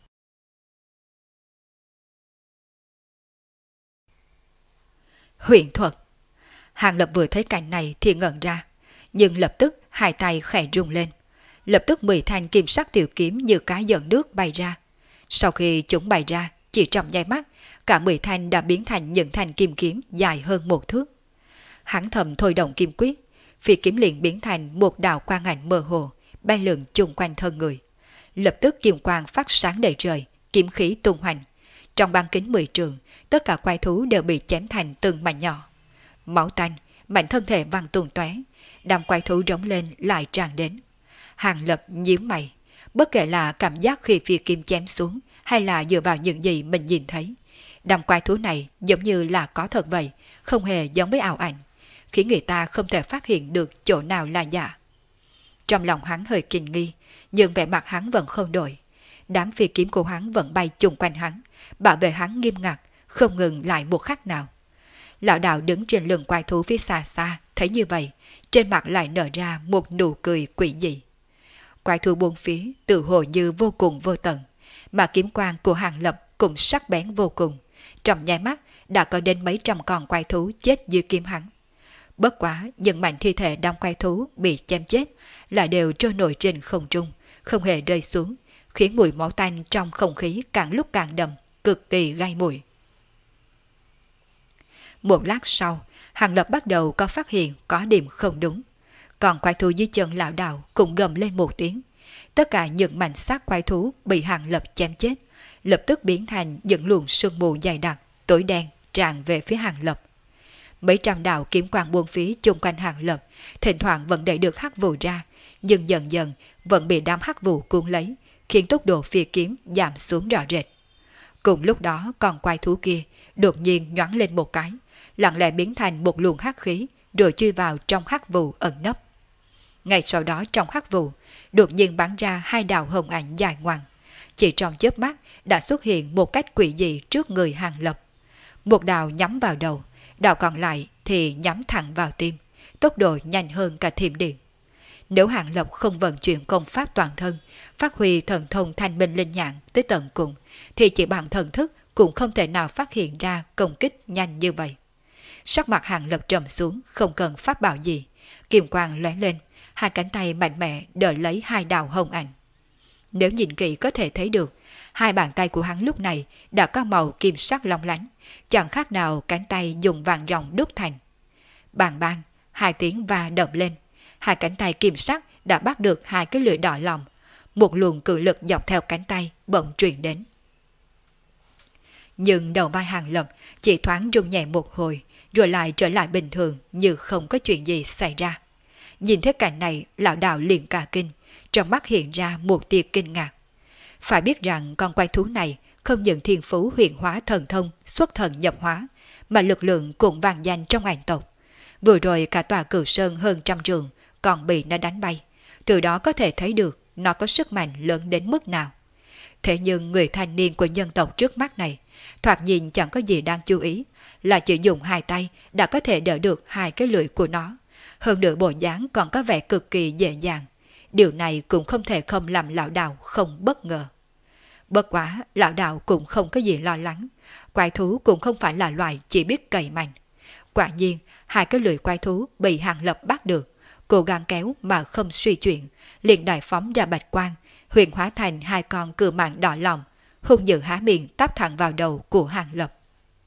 A: Huyền thuật. Hàng Lập vừa thấy cảnh này thì ngẩn ra, nhưng lập tức hai tay khẽ rung lên, lập tức 10 thanh kim sắc tiểu kiếm như cá giận nước bay ra. Sau khi chúng bay ra, chỉ trong nháy mắt, cả 10 thanh đã biến thành những thanh kim kiếm dài hơn 1 thước. Hắn thầm thôi động kim quyết, phi kiếm liền biến thành một đạo quang ảnh mơ hồ, bay lượn chung quanh thân người. Lập tức kim quang phát sáng đầy trời, kiếm khí tung hoành. Trong bán kính 10 trường, tất cả quái thú đều bị chém thành từng mảnh nhỏ. Máu tanh, mảnh thân thể văng tung tóe, đám quái thú rống lên lại tràn đến. Hàng Lập nhíu mày, bất kể là cảm giác khi phi kim chém xuống hay là dựa vào những gì mình nhìn thấy, đám quái thú này giống như là có thật vậy, không hề giống với ảo ảnh, khiến người ta không thể phát hiện được chỗ nào là giả. Trong lòng hắn hơi kinh nghi, nhưng vẻ mặt hắn vẫn không đổi. Đám phi kiếm của hắn vẫn bay chung quanh hắn, bảo vệ hắn nghiêm ngặt, không ngừng lại một khắc nào. Lão đạo đứng trên lưng quái thú phía xa xa, thấy như vậy, trên mặt lại nở ra một nụ cười quỷ dị. Quái thú buông phía tự hồ như vô cùng vô tận, mà kiếm quang của Hàng Lập cũng sắc bén vô cùng. Trong nháy mắt đã có đến mấy trăm con quái thú chết dưới kiếm hắn. Bất quá những mảnh thi thể đám quái thú bị chém chết lại đều trôi nổi trên không trung, không hề rơi xuống, khiến mùi máu tanh trong không khí càng lúc càng đậm, cực kỳ gai mùi. Một lát sau, Hàng Lập bắt đầu có phát hiện có điểm không đúng. Còn quái thú dưới chân lão đạo cũng gầm lên một tiếng. Tất cả những mảnh xác quái thú bị Hàng Lập chém chết, lập tức biến thành những luồng sương mù dày đặc, tối đen tràn về phía Hàng Lập. Mấy trăm đạo kiếm quang buông phía chung quanh Hàng Lập, thỉnh thoảng vẫn đẩy được hắc vụ ra, nhưng dần dần vẫn bị đám hắc vụ cuốn lấy, khiến tốc độ phi kiếm giảm xuống rõ rệt. Cùng lúc đó con quái thú kia đột nhiên nhoáng lên một cái, lặng lẽ biến thành một luồng hắc khí, rồi chui vào trong hắc vụ ẩn nấp. Ngay sau đó trong hắc vụ đột nhiên bắn ra 2 đạo hồng ảnh dài ngoằng, chỉ trong chớp mắt đã xuất hiện một cách quỷ dị trước người Hàng Lập. Một đạo nhắm vào đầu, đạo còn lại thì nhắm thẳng vào tim, tốc độ nhanh hơn cả thiểm điện. Nếu Hàng Lập không vận chuyển công pháp toàn thân, phát huy thần thông thanh minh linh nhãn tới tận cùng, thì chỉ bằng thần thức cũng không thể nào phát hiện ra công kích nhanh như vậy. Sắc mặt Hàng Lập trầm xuống, không cần pháp bảo gì, kiềm quang lóe lên, 2 cánh tay mạnh mẽ đỡ lấy 2 đạo hồng ảnh. Nếu nhìn kỹ có thể thấy được, 2 bàn tay của hắn lúc này đã có màu kim sắc long lánh, chẳng khác nào cánh tay dùng vàng ròng đúc thành. Bàng bang, 2 tiếng va đập lên, 2 cánh tay kim sắc đã bắt được 2 cái lưỡi đỏ lòm, một luồng cự lực dọc theo cánh tay bỗng truyền đến. Nhưng đầu vai Hàng Lập chỉ thoáng rung nhẹ một hồi, rồi lại trở lại bình thường như không có chuyện gì xảy ra. Nhìn thấy cảnh này, lão đạo liền cả kinh, trong mắt hiện ra một tia kinh ngạc. Phải biết rằng con quái thú này không những thiên phú huyền hóa thần thông, xuất thần nhập hóa, mà lực lượng cũng vang danh trong ảnh tộc. Vừa rồi cả tòa Cửu Sơn hơn trăm trường còn bị nó đánh bay, từ đó có thể thấy được nó có sức mạnh lớn đến mức nào. Thế nhưng người thanh niên của nhân tộc trước mắt này, thoạt nhìn chẳng có gì đáng chú ý, là chỉ dùng 2 tay đã có thể đỡ được 2 cái lưỡi của nó. Hơn nữa bộ dáng còn có vẻ cực kỳ dễ dàng. Điều này cũng không thể không làm lão đạo không bất ngờ. Bất quá, lão đạo cũng không có gì lo lắng. Quái thú cũng không phải là loài chỉ biết cày mạnh. Quả nhiên, 2 cái lưỡi quái thú bị Hàng Lập bắt được, cố gắng kéo mà không suy chuyển, liền đại phóng ra bạch quang, huyền hóa thành 2 con cừu mạng đỏ lòng, hung dữ há miệng tắp thẳng vào đầu của Hàng Lập.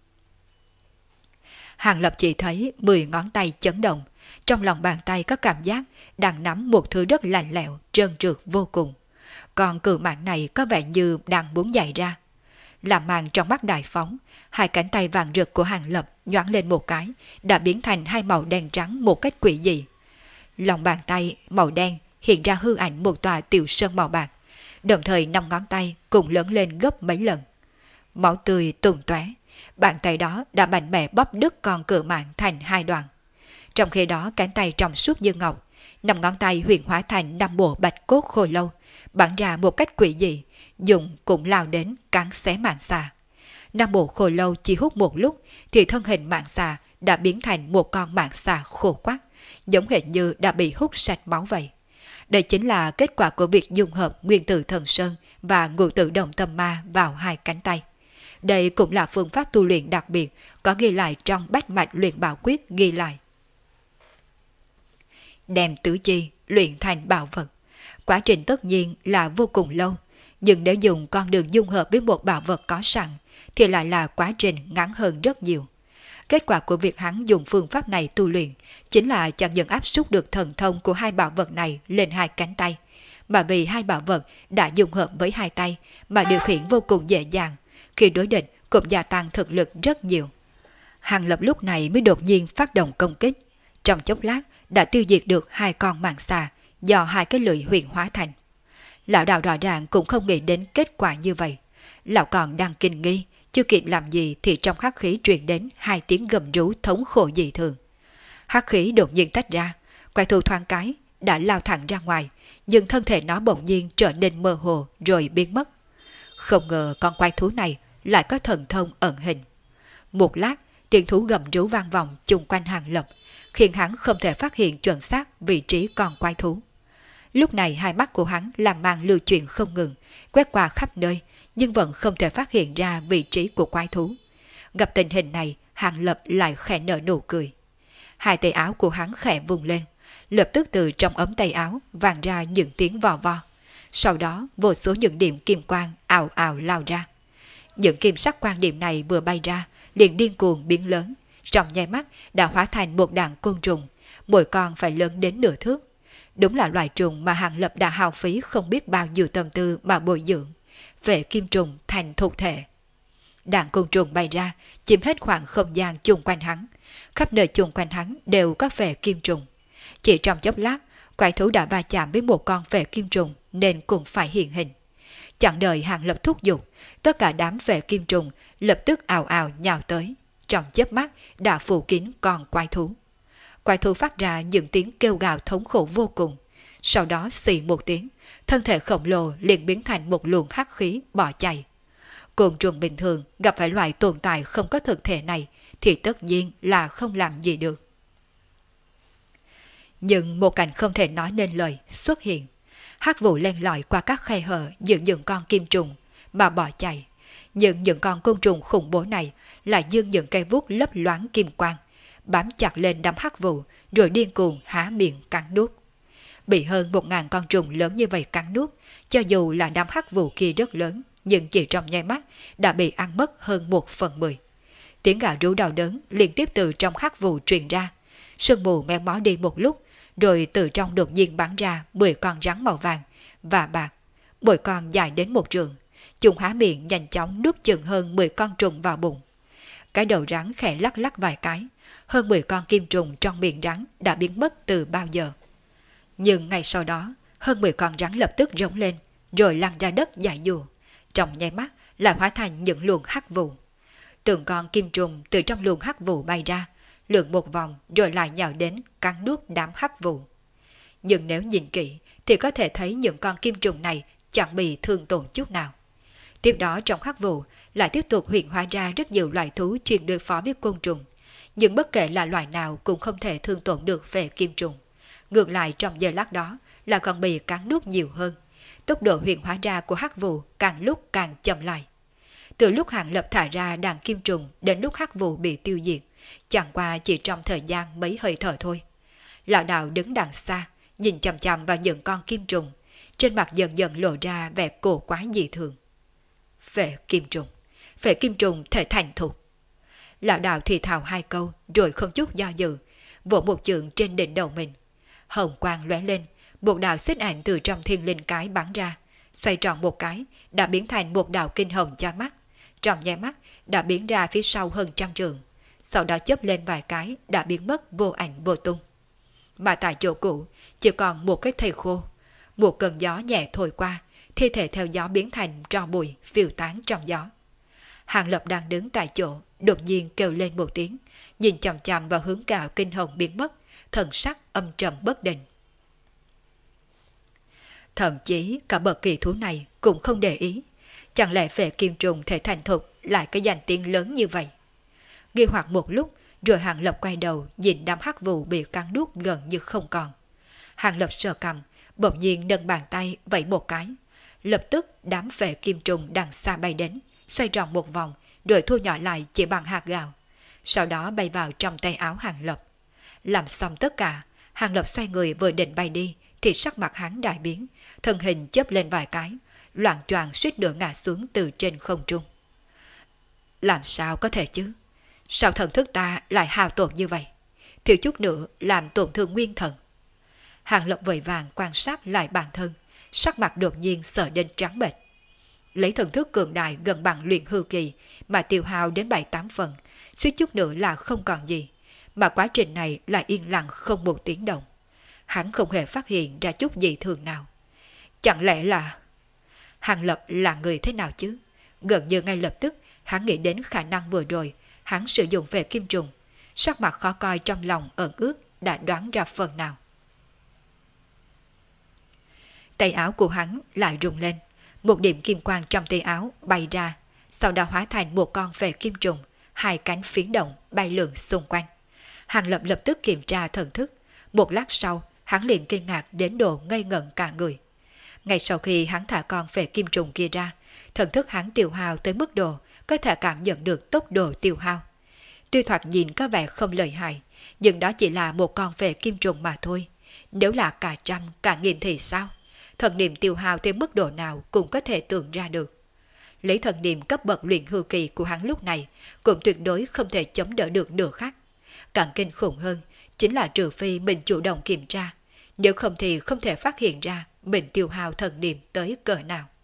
A: Hàng Lập chỉ thấy 10 ngón tay chấn động, trong lòng bàn tay có cảm giác đang nắm một thứ rất lạnh lẽo, trơn trượt vô cùng. Còn cừu mạng này có vẻ như đang muốn dậy ra. Làm màn trong mắt đại phóng, 2 cánh tay vàng rực của Hàng Lập nhoáng lên một cái, đã biến thành 2 màu đen trắng một cách quỷ dị. Lòng bàn tay màu đen hiện ra hư ảnh một tòa tiểu sơn màu bạc, đồng thời 5 ngón tay cùng lớn lên gấp mấy lần. Máu tươi tung tóe, bàn tay đó đã mạnh mẽ bóp đứt con cừu mạng thành 2 đoạn. Trong khi đó cánh tay trong suốt như ngọc, 5 ngón tay huyền hóa thành 5 bộ bạch cốt khô lâu, bắn ra một cách quỷ dị, dùng cũng lao đến cắn xé mảng xà. 5 bộ khô lâu chỉ hút một lúc thì thân hình mảng xà đã biến thành một con mảng xà khô quắc, giống hệt như đã bị hút sạch máu vậy. Đây chính là kết quả của việc dung hợp nguyên tử thần sơn và ngũ tử đồng tâm ma vào 2 cánh tay. Đây cũng là phương pháp tu luyện đặc biệt có ghi lại trong bách mạch luyện bảo quyết ghi lại. Đem tứ chi luyện thành bảo vật, quá trình tất nhiên là vô cùng lâu, nhưng nếu dùng con đường dung hợp với một bảo vật có sẵn thì lại là quá trình ngắn hơn rất nhiều. Kết quả của việc hắn dùng phương pháp này tu luyện chính là chẳng những áp suất được thần thông của hai bảo vật này lên hai cánh tay, mà vì hai bảo vật đã dung hợp với hai tay mà điều khiển vô cùng dễ dàng, khi đối địch cũng gia tăng thực lực rất nhiều. Hàng Lập lúc này mới đột nhiên phát động công kích, trong chốc lát đã tiêu diệt được hai con mãng xà do hai cái lưỡi huyền hóa thành. Lão đạo rõ ràng cũng không nghĩ đến kết quả như vậy. Lão còn đang kinh nghi, chưa kịp làm gì thì trong hắc khí truyền đến hai tiếng gầm rú thống khổ dị thường. Hắc khí đột nhiên tách ra, quái thú thoáng cái đã lao thẳng ra ngoài, nhưng thân thể nó bỗng nhiên trở nên mơ hồ rồi biến mất. Không ngờ con quái thú này lại có thần thông ẩn hình. Một lát, tiếng thú gầm rú vang vọng chung quanh Hàng Lập, khiến hắn không thể phát hiện chuẩn xác vị trí con quái thú. Lúc này hai mắt của hắn làm mang lưu chuyển không ngừng, quét qua khắp nơi, nhưng vẫn không thể phát hiện ra vị trí của quái thú. Gặp tình hình này, Hàng Lập lại khẽ nở nụ cười. Hai tay áo của hắn khẽ vùng lên, lập tức từ trong ống tay áo vang ra những tiếng vò vò. Sau đó, vô số những điểm kim quang ào ào lao ra. Những kim sắc quang điểm này vừa bay ra, liền điên cuồng biến lớn, trong nháy mắt đã hóa thành một đàn côn trùng, mỗi con phải lớn đến nửa thước. Đúng là loài trùng mà Hàng Lập đã hao phí không biết bao nhiêu tâm tư mà bồi dưỡng, về kim trùng thành thuộc thể. Đàn côn trùng bay ra, chiếm hết khoảng không gian chung quanh hắn. Khắp nơi chung quanh hắn đều có phệ kim trùng. Chỉ trong chốc lát, quái thú đã va chạm với một con phệ kim trùng nên cũng phải hiện hình. Chẳng đợi Hàng Lập thúc giục, tất cả đám phệ kim trùng lập tức ào ào nhào tới, trong chớp mắt đã phủ kín con quái thú. Quái thú phát ra những tiếng kêu gào thống khổ vô cùng. Sau đó xì một tiếng, thân thể khổng lồ liền biến thành một luồng hắc khí bỏ chạy. Côn trùng bình thường gặp phải loại tồn tại không có thực thể này thì tất nhiên là không làm gì được. Nhưng một cảnh không thể nói nên lời xuất hiện. Hắc vụ len lỏi qua các khe hở giữa những con kim trùng mà bỏ chạy. Nhưng những con côn trùng khủng bố này lại dương những cây vuốt lấp loáng kim quang, bám chặt lên đám hắc vụ rồi điên cuồng há miệng cắn nuốt. Bị hơn 1000 con trùng lớn như vậy cắn nuốt, cho dù là đám hắc vụ kia rất lớn, nhưng chỉ trong nháy mắt đã bị ăn mất hơn 1/10. Tiếng gào rú đau đớn liên tiếp từ trong hắc vụ truyền ra, sương mù men mó đi một lúc, rồi từ trong đột nhiên bắn ra 10 con rắn màu vàng và bạc, mỗi con dài đến 1 trượng. Chúng há miệng nhanh chóng nuốt chừng hơn 10 con trùng vào bụng. Cái đầu rắn khẽ lắc lắc vài cái, hơn 10 con kim trùng trong miệng rắn đã biến mất từ bao giờ. Nhưng ngay sau đó, hơn 10 con rắn lập tức rống lên, rồi lăn ra đất giải dùa, trong nháy mắt lại hóa thành những luồng hắc vụ. Từng con kim trùng từ trong luồng hắc vụ bay ra, lượn một vòng rồi lại nhào đến cắn nuốt đám hắc vụ. Nhưng nếu nhìn kỹ thì có thể thấy những con kim trùng này chẳng bị thương tổn chút nào. Tiếp đó trong hắc vụ lại tiếp tục hiện hóa ra rất nhiều loại thú chuyên đối phó với côn trùng, nhưng bất kể là loài nào cũng không thể thương tổn được về kim trùng. Ngược lại trong giờ lát đó là còn bị cắn nuốt nhiều hơn. Tốc độ hiện hóa ra của hắc vụ càng lúc càng chậm lại. Từ lúc Hàng Lập thả ra đàn kim trùng đến lúc hắc vụ bị tiêu diệt, chẳng qua chỉ trong thời gian mấy hơi thở thôi. Lão đạo đứng đằng xa, nhìn chằm chằm vào những con kim trùng, trên mặt dần dần lộ ra vẻ cổ quái dị thường. Phệ kim trùng thể thành thục. Lão đạo thì thào hai câu rồi không chút do dự, vỗ một chưởng trên đỉnh đầu mình. Hồng quang lóe lên, một đạo xích ảnh từ trong thiên linh cái bắn ra, xoay tròn một cái đã biến thành một đạo kinh hồng cho mắt, trong nháy mắt đã biến ra phía sau hơn 100 trượng, sau đó chớp lên vài cái đã biến mất vô ảnh vô tung. Mà tại chỗ cũ chỉ còn một cái thây khô, một cơn gió nhẹ thổi qua, thi thể theo gió biến thành tro bụi phiêu tán trong gió. Hàng Lập đang đứng tại chỗ, đột nhiên kêu lên một tiếng, nhìn chằm chằm vào hướng cạo kinh hồng biến mất, thần sắc âm trầm bất định. Thậm chí cả bậc kỳ thú này cũng không để ý, chẳng lẽ phệ kim trùng thể thành thục lại có danh tiếng lớn như vậy? Nghi hoặc một lúc, rồi Hàng Lập quay đầu nhìn đám hắc vụ bị cắn nuốt gần như không còn. Hàng Lập sờ cằm, bỗng nhiên nâng bàn tay vẫy một cái, lập tức đám phệ kim trùng đằng xa bay đến, xoay tròn một vòng, rồi thu nhỏ lại chỉ bằng hạt gạo, sau đó bay vào trong tay áo Hàng Lập. Làm xong tất cả, Hàng Lập xoay người vừa định bay đi, thì sắc mặt hắn đại biến, thân hình chớp lên vài cái, loạng choạng suýt nữa ngã xuống từ trên không trung. Làm sao có thể chứ? Sao thần thức ta lại hao tổn như vậy? Thiếu chút nữa làm tổn thương nguyên thần. Hàng Lập vội vàng quan sát lại bản thân, sắc mặt đột nhiên sợ đến trắng bệch. Lấy thần thức cường đại gần bằng luyện hư kỳ mà tiêu hao đến 7-8 phần, suýt chút nữa là không còn gì, mà quá trình này lại yên lặng không một tiếng động. Hắn không hề phát hiện ra chút gì thường nào. Chẳng lẽ là... Hàng Lập là người thế nào chứ? Gần như ngay lập tức hắn nghĩ đến khả năng vừa rồi hắn sử dụng về kim trùng, sắc mặt khó coi trong lòng ẩn ướt đã đoán ra phần nào. Tay áo của hắn lại rung lên, một điểm kim quang trong tay áo bay ra, sau đó hóa thành một con về kim trùng, hai cánh phiến động bay lượn xung quanh. Hàng Lập lập tức kiểm tra thần thức, một lát sau hắn liền kinh ngạc đến độ ngây ngẩn cả người. Ngay sau khi hắn thả con về kim trùng kia ra, thần thức hắn tiêu hao tới mức độ có thể cảm nhận được tốc độ tiêu hao. Tuy thoạt nhìn có vẻ không lợi hại, nhưng đó chỉ là một con về kim trùng mà thôi. Nếu là cả trăm, cả nghìn thì sao? Thần niệm tiêu hao tới mức độ nào cũng có thể tưởng ra được. Lấy thần niệm cấp bậc luyện hư kỳ của hắn lúc này cũng tuyệt đối không thể chống đỡ được nửa khắc. Càng kinh khủng hơn chính là trừ phi mình chủ động kiểm tra, nếu không thì không thể phát hiện ra mình tiêu hao thần niệm tới cỡ nào.